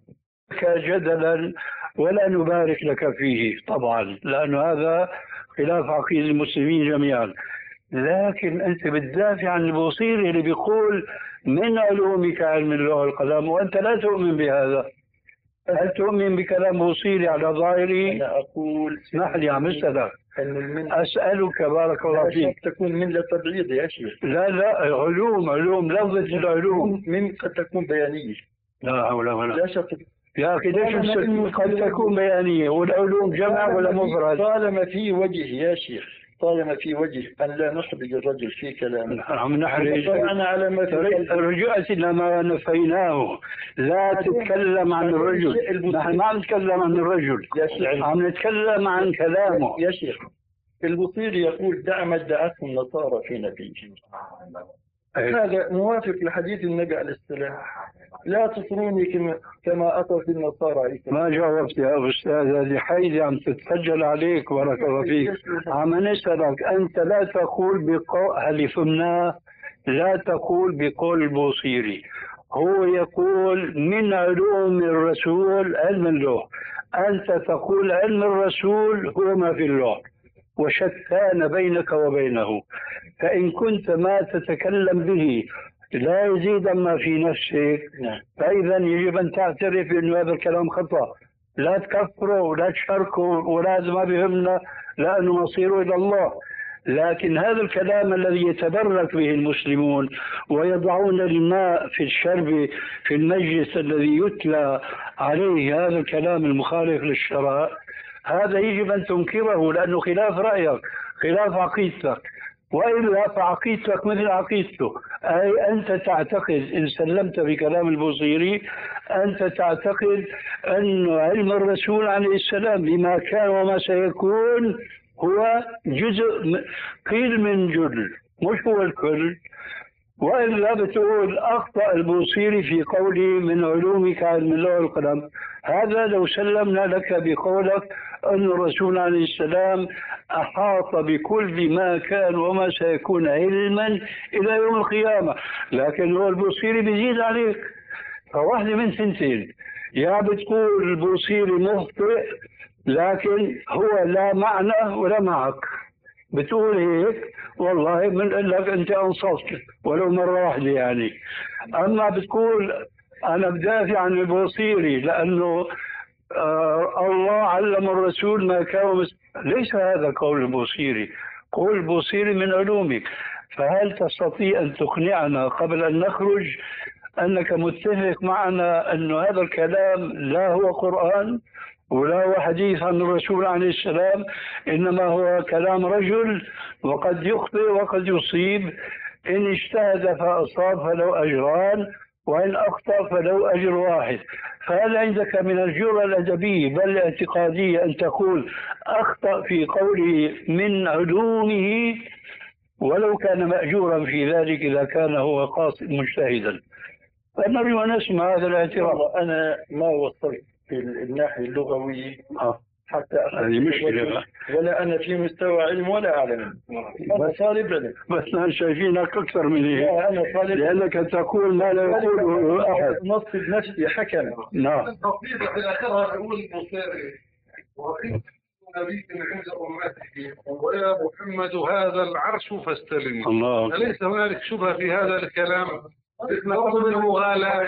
جدلا ولا نبارك لك فيه طبعا، لأن هذا خلاف عقيدة المسلمين جميعا. لكن أنت بتدافع عن البوصيري اللي بيقول من علومك علم اللوح والقلم، وأنت لا تؤمن بهذا. هل تؤمن بكلام بوصيري على ظاهره؟ أنا أقول اسمح لي عم أسألك أسألك بارك الله فيك. تكون من لا تبعيض يا شيخ. لا لا علوم علوم لفظة العلوم من قد تكون بيانية. لا حول ولا لا شك يا أخي ليش قد تكون بيانية والعلوم جمع ولا مفرد؟ طالما في وجه يا شيخ، طالما في وجه أن لا نحرج الرجل في كلامه. نحن نحرج. أنا على ما رجوعا إلى ما نفيناه. لا تتكلم عن الرجل. نحن ما عم نتكلم عن الرجل، عم نتكلم عن كلامه. يا شيخ البوصيري يقول دع ما ادعته النصارى في نبيهم. هذا موافق لحديث النبي عليه السلام، لا تصروني كما كما أطرت النصارى. ما جاوبت يا أستاذ، هذه حيدي عم تتسجل عليك بارك الله فيك. عم نسألك أنت لا تقول بقول اللي فهمناه، لا تقول بقول البوصيري. هو يقول من علوم الرسول علم اللوح، أنت تقول علم الرسول هو ما في اللوح وشتان بينك وبينه. فإن كنت ما تتكلم به لا يزيد ما في نفسك، فإذا يجب أن تعترف أن هذا الكلام خطأ. لا تكفره ولا تشاركه ولا ما بهمنا، لأنه مصيره إلى الله. لكن هذا الكلام الذي يتبرك به المسلمون ويضعون الماء في الشرب في المجلس الذي يتلى عليه هذا الكلام المخالف للشرع، هذا يجب أن تنكره، لأنه خلاف رأيك، خلاف عقيدتك. وإلا فعقيدتك مثل عقيدته. أي أنت تعتقد إن سلمت بكلام البوصيري أنت تعتقد أن علم الرسول عليه السلام بما كان وما سيكون هو جزء قيل من جل، مش هو الكل. وإلا بتقول أخطأ البوصيري في قوله من علومك علم اللوح والقلم، هذا لو سلمنا لك بقولك أن الرسول عليه السلام أحاط بكل ما كان وما سيكون علما إلى يوم القيامة، لكن هو البوصيري بيزيد عليك. فواحدة من ثنتين، يا بتقول البوصيري مخطئ لكن هو لا معنى ولا معك، بتقول هيك والله بنقول لك انت انصفت ولو مره واحده يعني. اما بتقول انا بدافع عن البوصيري لانه آه الله علم الرسول ما كان مس... ليس هذا قول البوصيري، قول البوصيري من علومك. فهل تستطيع ان تقنعنا قبل ان نخرج انك متفق معنا ان هذا الكلام لا هو قرآن ولا هو حديث عن الرسول عليه السلام، إنما هو كلام رجل وقد يخطئ وقد يصيب، إن اجتهد فأصاب فله أجران وإن أخطأ فله أجر واحد. فهل عندك من الجرأة الأدبية بل الاعتقادية أن تقول أخطأ في قوله من علومه ولو كان مأجورا في ذلك إذا كان هو قاصد مجتهدا؟ فنرجو أن نسمع هذا الاعتراف. أنا ما وصلت في الناحية اللغوية آه. حتى هذه مشكلة، ولا أنا في مستوى علم ولا أعلم، أنا طالب علم. بس نحن شايفينك أكثر من هيك، أنا طالب لأنك تقول ما لا يقوله أحد. نصب نفسي حكم. نعم. القصيدة في آخرها يقول البوصيري وقيل نبي عند أمته ويا محمد هذا العرش فاستلم. الله. أليس هنالك شبهة في هذا الكلام؟ نقصد المغالاة.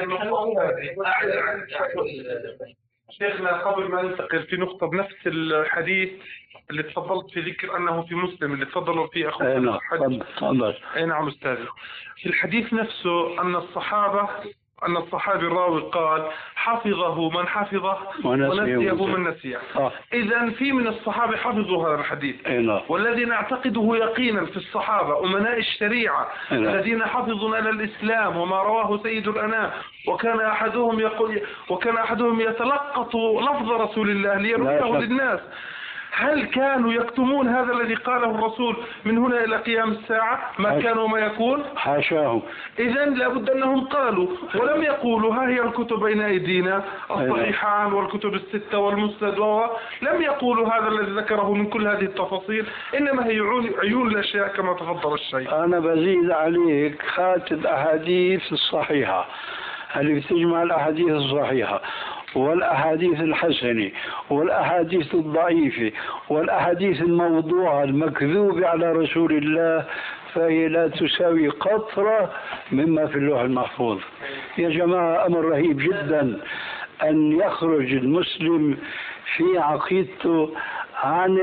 شيخنا قبل ما ننتقل في نقطة بنفس الحديث اللي تفضلت في ذكر أنه في مسلم اللي تفضلوا فيه أخونا. أي نعم تفضل. أي نعم أستاذ. في الحديث نفسه أن الصحابة أن الصحابي الراوي قال حفظه من حفظه ونسيه من نسيه. آه. إذن في من الصحابة حفظوا هذا الحديث. نعم. والذي نعتقده يقينا في الصحابة أمناء الشريعة نعم. الذين حفظوا لنا الإسلام وما رواه سيد الأنام، وكان أحدهم يقول وكان أحدهم يتلقط لفظ رسول الله ليرده للناس. هل كانوا يكتمون هذا الذي قاله الرسول من هنا إلى قيام الساعة ما كانوا وما يكون؟ حاشاهم. إذن لابد أنهم قالوا ولم يقولوا ها هي الكتب بين أيدينا الصحيحان والكتب الستة والمسند، لم يقولوا هذا الذي ذكره من كل هذه التفاصيل، إنما هي عيون الأشياء كما تفضل الشيخ. أنا بزيد عليك خات الأحاديث الصحيحة اللي بتجمع الأحاديث الصحيحة والأحاديث الحسنة والأحاديث الضعيفة والأحاديث الموضوعة المكذوبة على رسول الله، فهي لا تساوي قطرة مما في اللوح المحفوظ. يا جماعة أمر رهيب جدا أن يخرج المسلم في عقيدته عن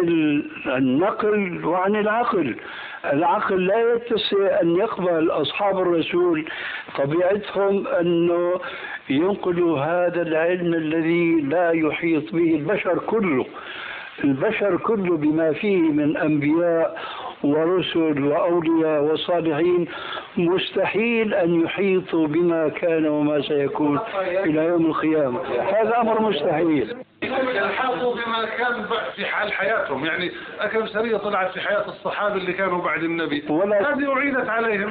النقل وعن العقل. العقل لا يتسع أن يقبل أصحاب الرسول، طبيعتهم أنه ينقلوا هذا العلم الذي لا يحيط به البشر كله. البشر كله بما فيه من أنبياء ورسل وأولياء وصالحين مستحيل أن يحيطوا بما كان وما سيكون إلى يوم القيامة. هذا أمر مستحيل. يحاطوا بما كان في حال حياتهم، يعني أكرم سرية طلعت في حياة الصحابة اللي كانوا بعد النبي هذه أعيدت عليهم.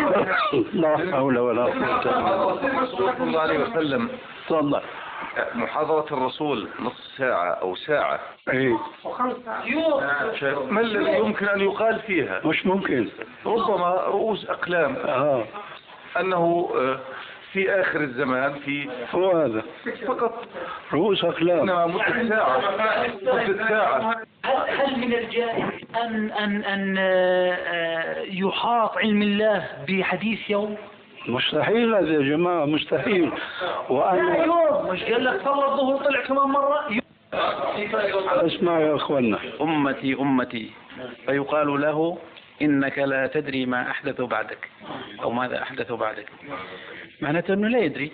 لا حول ولا قوة صلى الله عليه وسلم. تفضل. محاضرة الرسول نصف ساعة أو ساعة. ايه ما الذي يمكن أن يقال فيها؟ مش ممكن. ربما رؤوس أقلام. آه. أنه في آخر الزمان في هو هذا فقط رؤوس أقلام. إنما مدة ساعة مدة ساعة. هل من الجائز أن أن أن يحاط علم الله بحديث يوم؟ مستحيل هذا يا جماعة، مستحيل. وأنا يوم مش قال لك صلى الظهر طلع كمان مرة. اسمع يا أخوانا. أمتي أمتي فيقال له إنك لا تدري ما أحدث بعدك أو ماذا أحدث بعدك، معناته أنه لا يدري.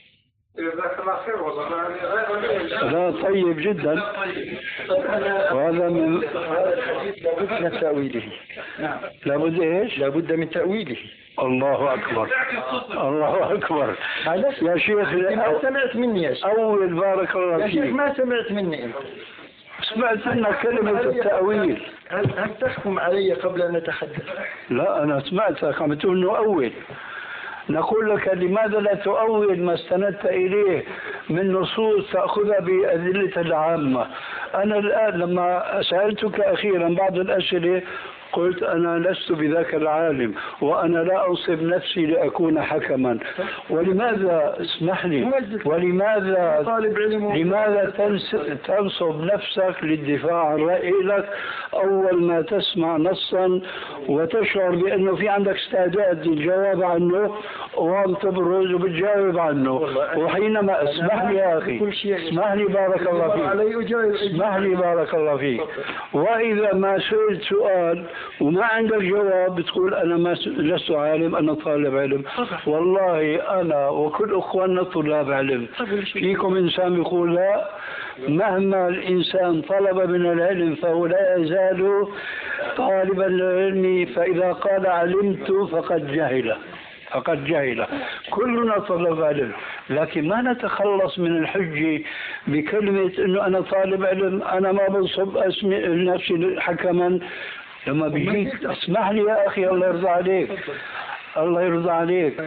لا طيب جدا. وهذا من لابد من تأويله. نعم لابد إيش؟ لابد من تأويله. الله أكبر الله أكبر. يا شيخ ما سمعت مني يا شيخ. أول بارك الله فيك. يا شيخ فيك. ما سمعت مني أنت. سمعت منك كلمة التأويل. هل, هل تحكم علي قبل أن نتحدث؟ لا أنا سمعتك عم تقول نؤول. نقول لك لماذا لا تؤول ما استندت إليه من نصوص تأخذها بأدلة العامة؟ أنا الآن لما سألتك أخيرا بعض الأسئلة قلت أنا لست بذاك العالم وأنا لا أنصب نفسي لأكون حكما. ولماذا اسمح لي ولماذا لماذا تنصب نفسك للدفاع عن رأيك أول ما تسمع نصا وتشعر بأنه في عندك استعداد للجواب عنه وعم تبرز وبتجاوب عنه؟ وحينما اسمح لي يا أخي اسمح لي بارك الله فيك اسمح لي بارك الله فيك وإذا ما سئلت سؤال وما عندك جواب بتقول أنا ما لست عالم أنا طالب علم. والله أنا وكل أخواننا طلاب علم. فيكم إنسان يقول لا مهما الإنسان طلب من العلم فهو لا يزال طالبا للعلم فإذا قال علمت فقد جهل فقد جهل. كلنا طلب علم لكن ما نتخلص من الحجة بكلمة أنه أنا طالب علم أنا ما بنصب أسمي نفسي حكما. لما بيجيك اسمح لي يا أخي الله يرضى عليك الله يرضى عليك.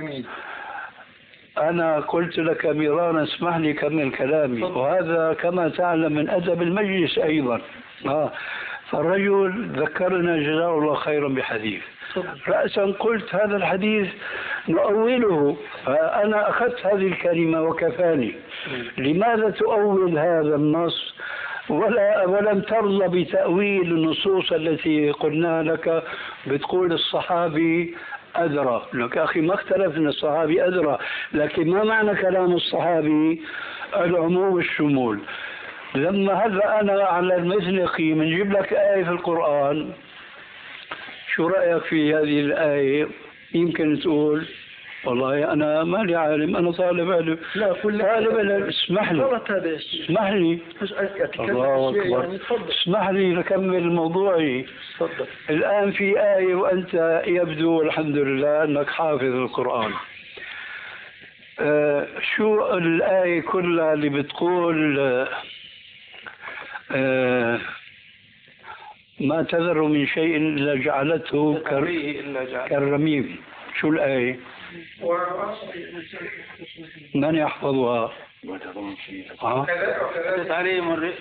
أنا قلت لك مرارا اسمح لي كمل كلامي وهذا كما تعلم من أدب المجلس أيضا. آه. فالرجل ذكرنا جزاه الله خيرا بحديث رأسا قلت هذا الحديث نؤوله فأنا أخذت هذه الكلمة وكفاني. لماذا تؤول هذا النص ولا ولم ترضى بتأويل النصوص التي قلنا لك؟ بتقول الصحابي أدرى. لك أخي ما اختلفنا الصحابي أدرى لكن ما معنى كلام الصحابي؟ العموم والشمول. لما هذا أنا على المزنقي بنجيب لك آية في القرآن شو رأيك في هذه الآية؟ يمكن تقول والله أنا مالي عالم أنا طالب علم. لا كل طالب علم اسمح لي اسمح لي الله أكبر اسمح لي نكمل موضوعي. تفضل. الآن في آية وأنت يبدو الحمد لله أنك حافظ القرآن. آه شو الآية كلها اللي بتقول آه ما تذر من شيء إلا جعلته كالرميم؟ شو الآية؟ من يحفظها؟ ما تذر من شيء أتت عليه من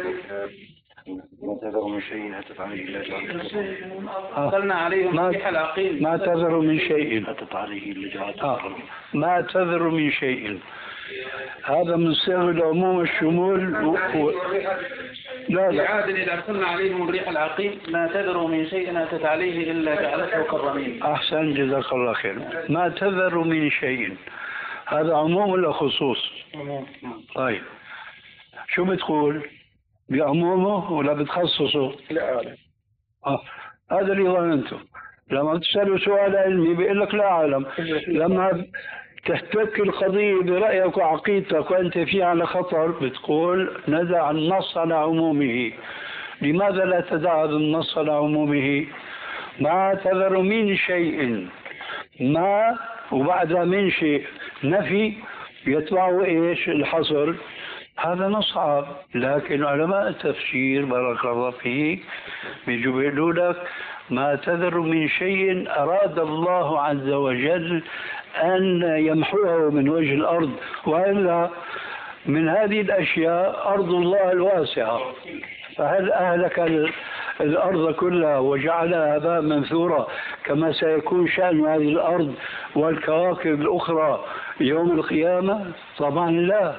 ما تذر من شيء أتت عليه إلا جعلته أرسلنا عليهم الريح العقيم. ما تذر من شيء أتت عليه إلا جعلته ما تذر من شيء. هذا من صيغ العموم والشمول و... و... لا لا عاد إذا أرسلنا عليهم الريح العقيم ما تذر من شيء أتت عليه إلا جعلته كالرميم. أحسن جزاك الله خير. ما تذر من شيء هذا عموم ولا خصوص؟ عموم. طيب شو بتقول؟ بعمومه ولا بتخصصه؟ لا أعلم. آه. هذا اللي ظننته. لما تسأله سؤال علمي بيقول لك لا أعلم. لما تحتك القضية برأيك وعقيدتك وأنت فيه على خطر بتقول ندع النص على عمومه. لماذا لا تدع النص على عمومه؟ ما تذر من شيء ما وبعد من شيء نفي يتبعه إيش؟ الحصر. هذا نصعب لكن علماء التفسير بارك الله فيك بيجوا لك ما تذر من شيء أراد الله عز وجل أن يمحوه من وجه الأرض وإلا من هذه الأشياء أرض الله الواسعة. فهل أهلك الأرض كلها وجعلها هباء منثورا كما سيكون شأن هذه الأرض والكواكب الأخرى يوم القيامة؟ طبعا لا.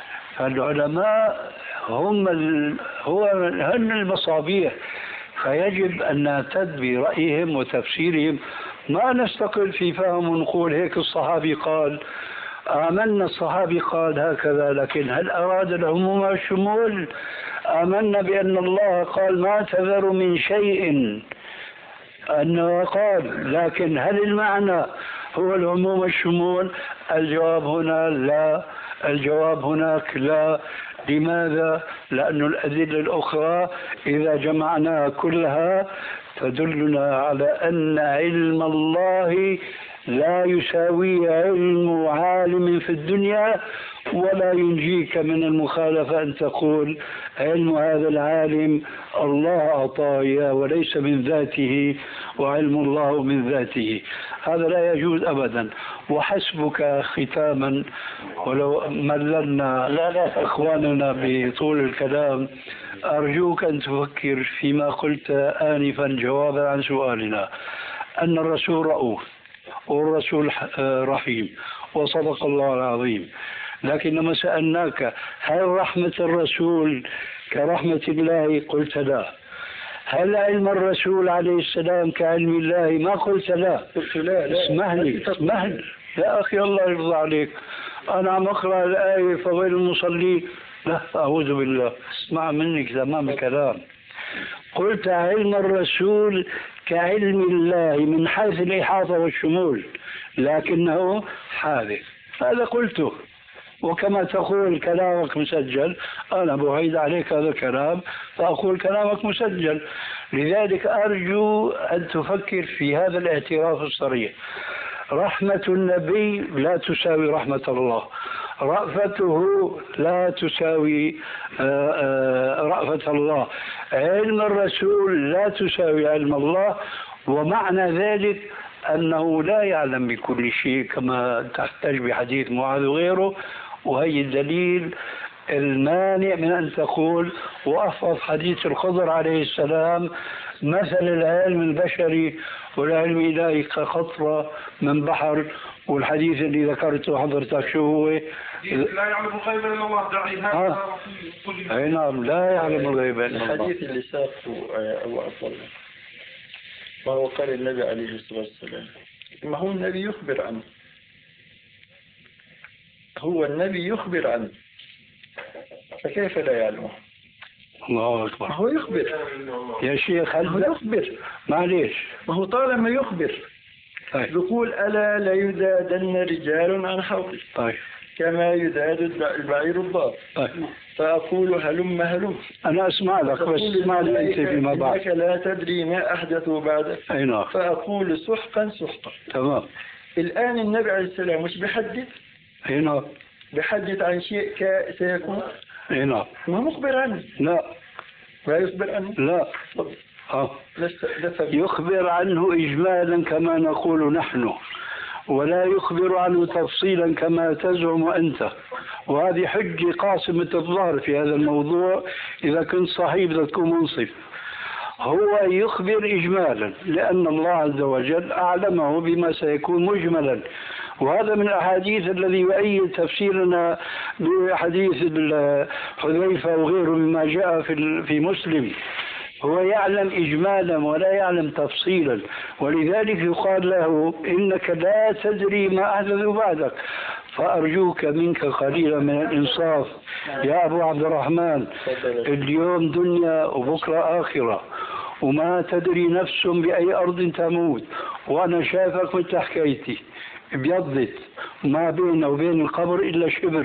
فالعلماء هم ال... هو هن المصابيح فيجب أن نعتد برأيهم وتفسيرهم. ما نستقل في فهم ونقول هيك الصحابي قال آمنا الصحابي قال هكذا لكن هل أراد العموم والشمول؟ آمنا بأن الله قال ما تذر من شيء أنه قال لكن هل المعنى هو العموم والشمول؟ الجواب هنا لا. الجواب هناك لا. لماذا؟ لأن الأدلة الأخرى إذا جمعناها كلها تدلنا على أن علم الله لا يساوي علم عالم في الدنيا ولا ينجيك من المخالفة أن تقول علم هذا العالم الله أعطاه إياه وليس من ذاته وعلم الله من ذاته. هذا لا يجوز أبدا. وحسبك ختاما، ولو مللنا لا لا إخواننا بطول الكلام، أرجوك أن تفكر فيما قلت آنفا جوابا عن سؤالنا، أن الرسول رؤوف والرسول رحيم وصدق الله العظيم. لكن لما سألناك هل رحمة الرسول كرحمة الله قلت لا. هل علم الرسول عليه السلام كعلم الله ما قلت لا. قلت لا, لا. اسمح لي اسمح لي يا أخي الله يرضى عليك، أنا عم أقرأ الآية فويل المصلين. لا أعوذ بالله، اسمع منك تمام الكلام. قلت علم الرسول كعلم الله من حيث الإحاطة والشمول، لكنه حادث. هذا قلته، وكما تقول كلامك مسجل أنا بعيد عليك هذا الكلام فأقول كلامك مسجل. لذلك أرجو أن تفكر في هذا الاعتراف الصريح. رحمة النبي لا تساوي رحمة الله، رأفته لا تساوي رأفة الله، علم الرسول لا تساوي علم الله. ومعنى ذلك أنه لا يعلم بكل شيء كما تحتج بحديث معاذ وغيره. وهي الدليل المانع من أن تقول وأحفظ حديث الخضر عليه السلام مثل العلم البشري والعلم الإلهي كقطرة من بحر. والحديث اللي ذكرته حضرتك شو هو؟ لا يعلم الغيب إلا الله، دعي هذا. أي نعم، لا يعلم الغيب إلا الله. الحديث اللي ساقه أبو عبد الله ما هو قال النبي عليه الصلاة والسلام، ما هو النبي يخبر عنه، هو النبي يخبر عنه، فكيف لا يعلمه؟ الله أكبر. ما هو يخبر يا شيخ، هل هو يخبر؟ معليش، ما هو طالما يخبر طيب. يقول ألا لا يدادن رجال عن حوضي طيب. كما يداد البعير الضار. طيب. فأقول هلم هلم. أنا أسمع لك بس اسمع لي أنت فيما بعد. إنك لا تدري ما أحدثوا بعدك. أي نعم. فأقول سحقا سحقا. تمام. الآن النبي عليه السلام مش بيحدث؟ أي نعم. بيحدث عن شيء ك... سيكون. أي نعم. ما مخبر عنه. لا. لا يخبر عنه. لا. آه. يخبر عنه إجمالا كما نقول نحن، ولا يخبر عنه تفصيلا كما تزعم أنت. وهذه حجة قاسمة الظهر في هذا الموضوع. إذا كنت صحيح بدك تكون منصف. هو يخبر إجمالا لأن الله عز وجل أعلمه بما سيكون مجملا، وهذا من الأحاديث الذي يؤيد تفسيرنا بحديث حذيفة وغيره مما جاء في في مسلم. هو يعلم إجمالا ولا يعلم تفصيلا، ولذلك يقال له إنك لا تدري ما أحدث بعدك. فأرجوك منك قليلا من الإنصاف يا أبو عبد الرحمن. اليوم دنيا وبكرة آخرة، وما تدري نفس بأي أرض تموت. وأنا شايفك مثل حكايتي ابيضت ما بيننا وبين القبر إلا شبر،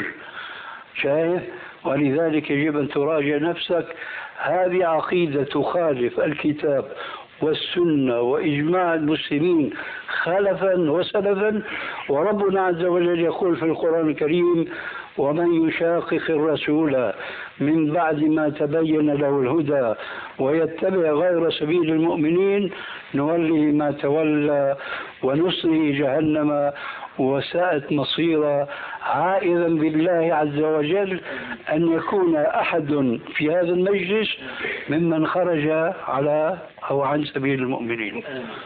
شايف؟ ولذلك يجب أن تراجع نفسك. هذه عقيدة تخالف الكتاب والسنة وإجماع المسلمين خلفا وسلفا. وربنا عز وجل يقول في القرآن الكريم: ومن يشاقق الرسول من بعد ما تبين له الهدى ويتبع غير سبيل المؤمنين نوله ما تولى ونصره جهنم وساءت مصيرا. عائذا بالله عز وجل أن يكون أحد في هذا المجلس ممن خرج على أو عن سبيل المؤمنين.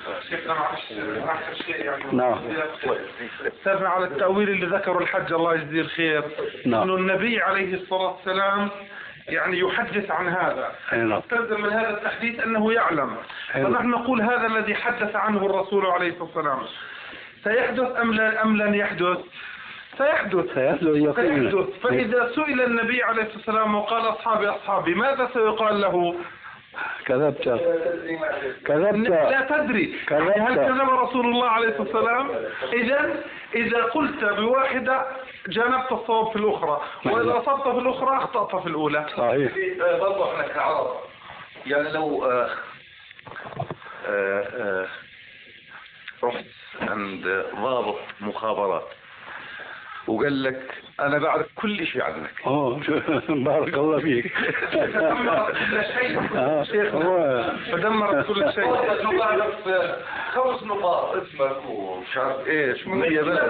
نعم. استمع على التأويل اللي ذكره الحج الله يجزيه الخير. نعم. أنه النبي عليه الصلاة والسلام يعني يحدث عن هذا. استلزم من هذا التحديث أنه يعلم. فنحن نقول هذا الذي حدث عنه الرسول عليه الصلاة والسلام سيحدث أم لا أم لن يحدث؟ سيحدث. سيحدث. سيحدث. فإذا سئل النبي عليه الصلاة والسلام وقال أصحابي أصحابي ماذا سيقال له؟ كذبت. كذبت. لا تدري. كذبت. هل كذب رسول الله عليه الصلاة والسلام؟ إذا إذا قلت بواحدة جانبت الصواب في الأخرى، وإذا أصبت في الأخرى أخطأت في الأولى. صحيح. برضو احنا كعرب يعني لو آه آه آه رحت عند ضابط مخابرات وقال لك أنا بعرف كل شيء عنك. أوه بارك الله فيك. فدمر كل شيء. خمس نقاط اسمك ومش عارف ايش هي بس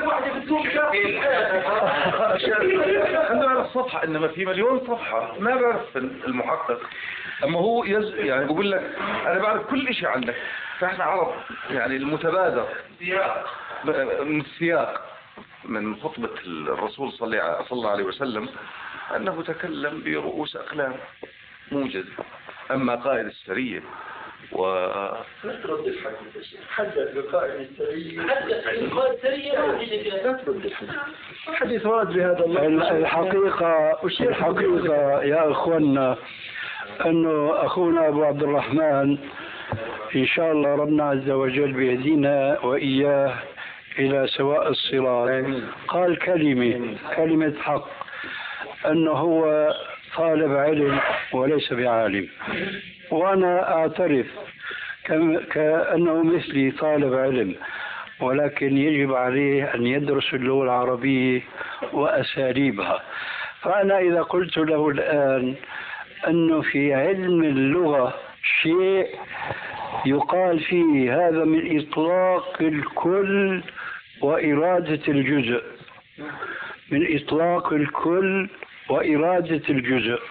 عنده على الصفحة، انما في مليون صفحة ما بعرف المحقق. اما هو يز... يعني بقول لك انا بعرف كل شيء عنك. فاحنا عرب يعني المتبادر من السياق من خطبة الرسول صلى الله عليه وسلم أنه تكلم برؤوس أقلام موجزة. أما قائد السرية و لا ترد الحديث، حدث بقائد السرية، حدث بقائد السرية لا ترد الحديث. الحديث ورد بهذا الله. الحقيقة الحقيقة يا أخوانا أنه أخونا أبو عبد الرحمن إن شاء الله ربنا عز وجل بيهدينا وإياه إلى سواء الصراط. قال كلمة كلمة حق، أنه هو طالب علم وليس بعالم، وأنا أعترف كأنه مثلي طالب علم، ولكن يجب عليه أن يدرس اللغة العربية وأساليبها. فأنا إذا قلت له الآن أنه في علم اللغة شيء يقال فيه هذا من إطلاق الكل وإرادة الجزء، من إطلاق الكل وإرادة الجزء.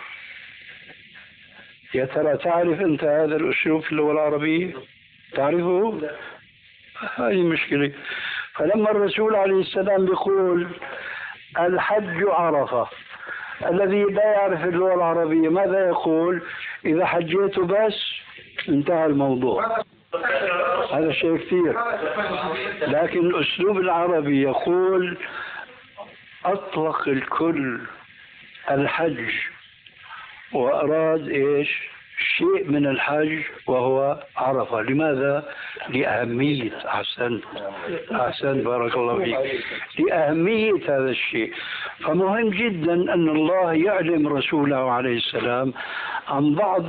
يا ترى تعرف أنت هذا الأسلوب في اللغة العربية؟ تعرفه؟ هذه مشكلة. فلما الرسول عليه السلام يقول الحج عرفة، الذي لا يعرف اللغة العربية ماذا يقول؟ إذا حجيت بس انتهى الموضوع. هذا شيء كثير. لكن الأسلوب العربي يقول أطلق الكل الحج وأراد إيش؟ شيء من الحج وهو عرفة. لماذا؟ لأهمية. أحسن أحسن بارك الله فيك. لأهمية هذا الشيء. فمهم جدا أن الله يعلم رسوله عليه السلام عن بعض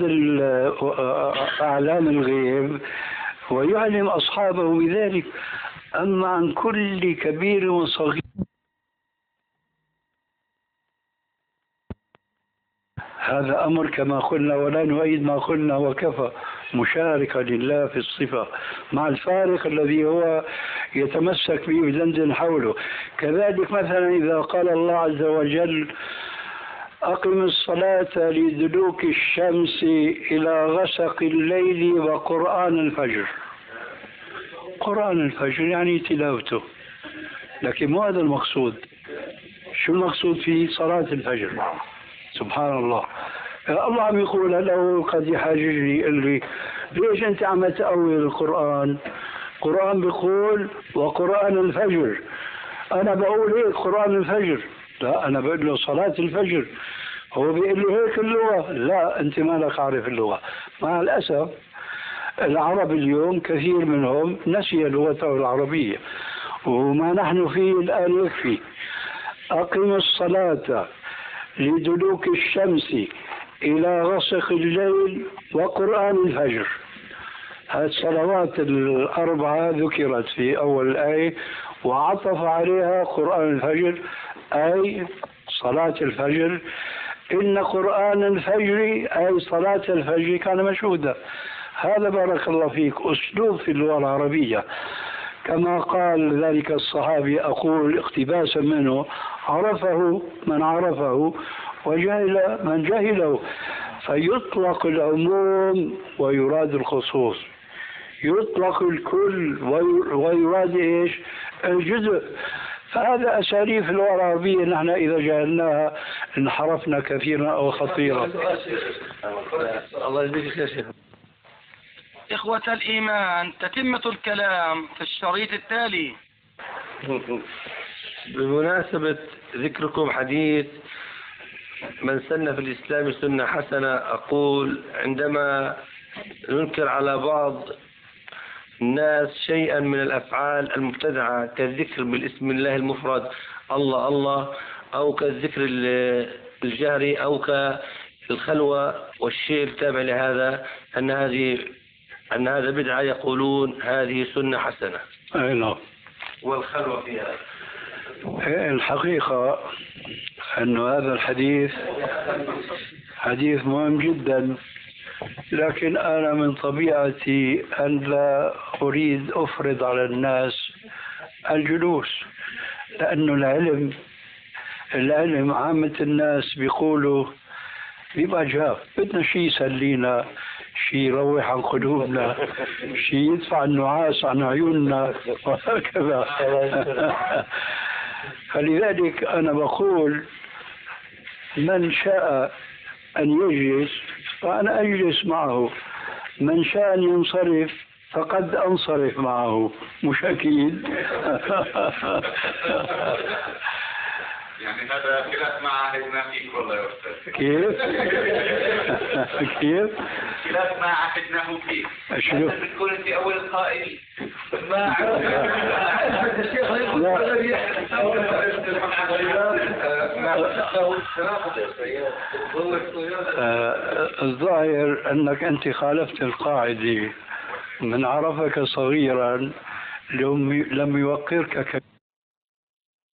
أعلام الغيب ويعلم أصحابه بذلك. أما عن كل كبير وصغير هذا أمر كما قلنا ولا نؤيد ما قلنا، وكفى مشاركة لله في الصفة مع الفارق الذي هو يتمسك به ويدندن حوله. كذلك مثلا إذا قال الله عز وجل أقم الصلاة لدلوك الشمس إلى غسق الليل وقرآن الفجر. قرآن الفجر يعني تلاوته، لكن مو هذا المقصود. شو المقصود في صلاة الفجر؟ سبحان الله. الله عم يقول له قد يحاججني يقول لي ليش أنت عم تأول القرآن؟ القرآن بيقول وقرآن الفجر. أنا بقول هيك قرآن الفجر، لا أنا بقول له صلاة الفجر. هو بيقول له هيك اللغة، لا أنت ما لك عارف اللغة. مع الأسف العرب اليوم كثير منهم نسي لغته العربية، وما نحن فيه الآن يكفي. أقم الصلاة لدلوك الشمس إلى غسق الليل وقرآن الفجر. هذه الصلوات الأربعة ذكرت في أول الآية وعطف عليها قرآن الفجر أي صلاة الفجر. إن قرآن الفجر أي صلاة الفجر كان مشهودا. هذا بارك الله فيك أسلوب في اللغة العربية، كما قال ذلك الصحابي أقول اقتباسا منه عرفه من عرفه وجهل من جهله. فيطلق العموم ويراد الخصوص، يطلق الكل ويراد إيش؟ الجزء. فهذا أساليب في اللغة العربية نحن إذا جهلناها انحرفنا كثيرا أو خطيرا. الله يجزيك يا شيخ. إخوة الإيمان، تتمة الكلام في الشريط التالي. بمناسبة ذكركم حديث من سن في الإسلام سنة حسنة، أقول عندما ننكر على بعض الناس شيئا من الأفعال المبتدعة كالذكر بالاسم الله المفرد الله الله، أو كالذكر الجهري، أو كالخلوة والشيء التابع لهذا، أن هذه أن هذا بدعة، يقولون هذه سنة حسنة. أي نعم. والخلوة فيها الحقيقة أن هذا الحديث حديث مهم جدا، لكن أنا من طبيعتي أن لا أريد أفرض على الناس الجلوس، لأنه العلم العلم عامة الناس بيقولوا بيبقى جاف، بدنا شيء يسلينا، شيء يروح عن قلوبنا، شيء يدفع النعاس عن عيوننا وهكذا. فلذلك أنا بقول من شاء أن يجلس فأنا أجلس معه، من شاء أن ينصرف فقد أنصرف معه، مش أكيد. يعني هذا خلاف ما عهدنا فيه والله يا أستاذ. كيف؟ كيف؟ خلاف ما عهدناه فيه. شنو؟ أنت بتكون أنت أول القائل ما الظاهر أنك أنت خالفت القاعدة، من عرفك صغيرا لم يوقرك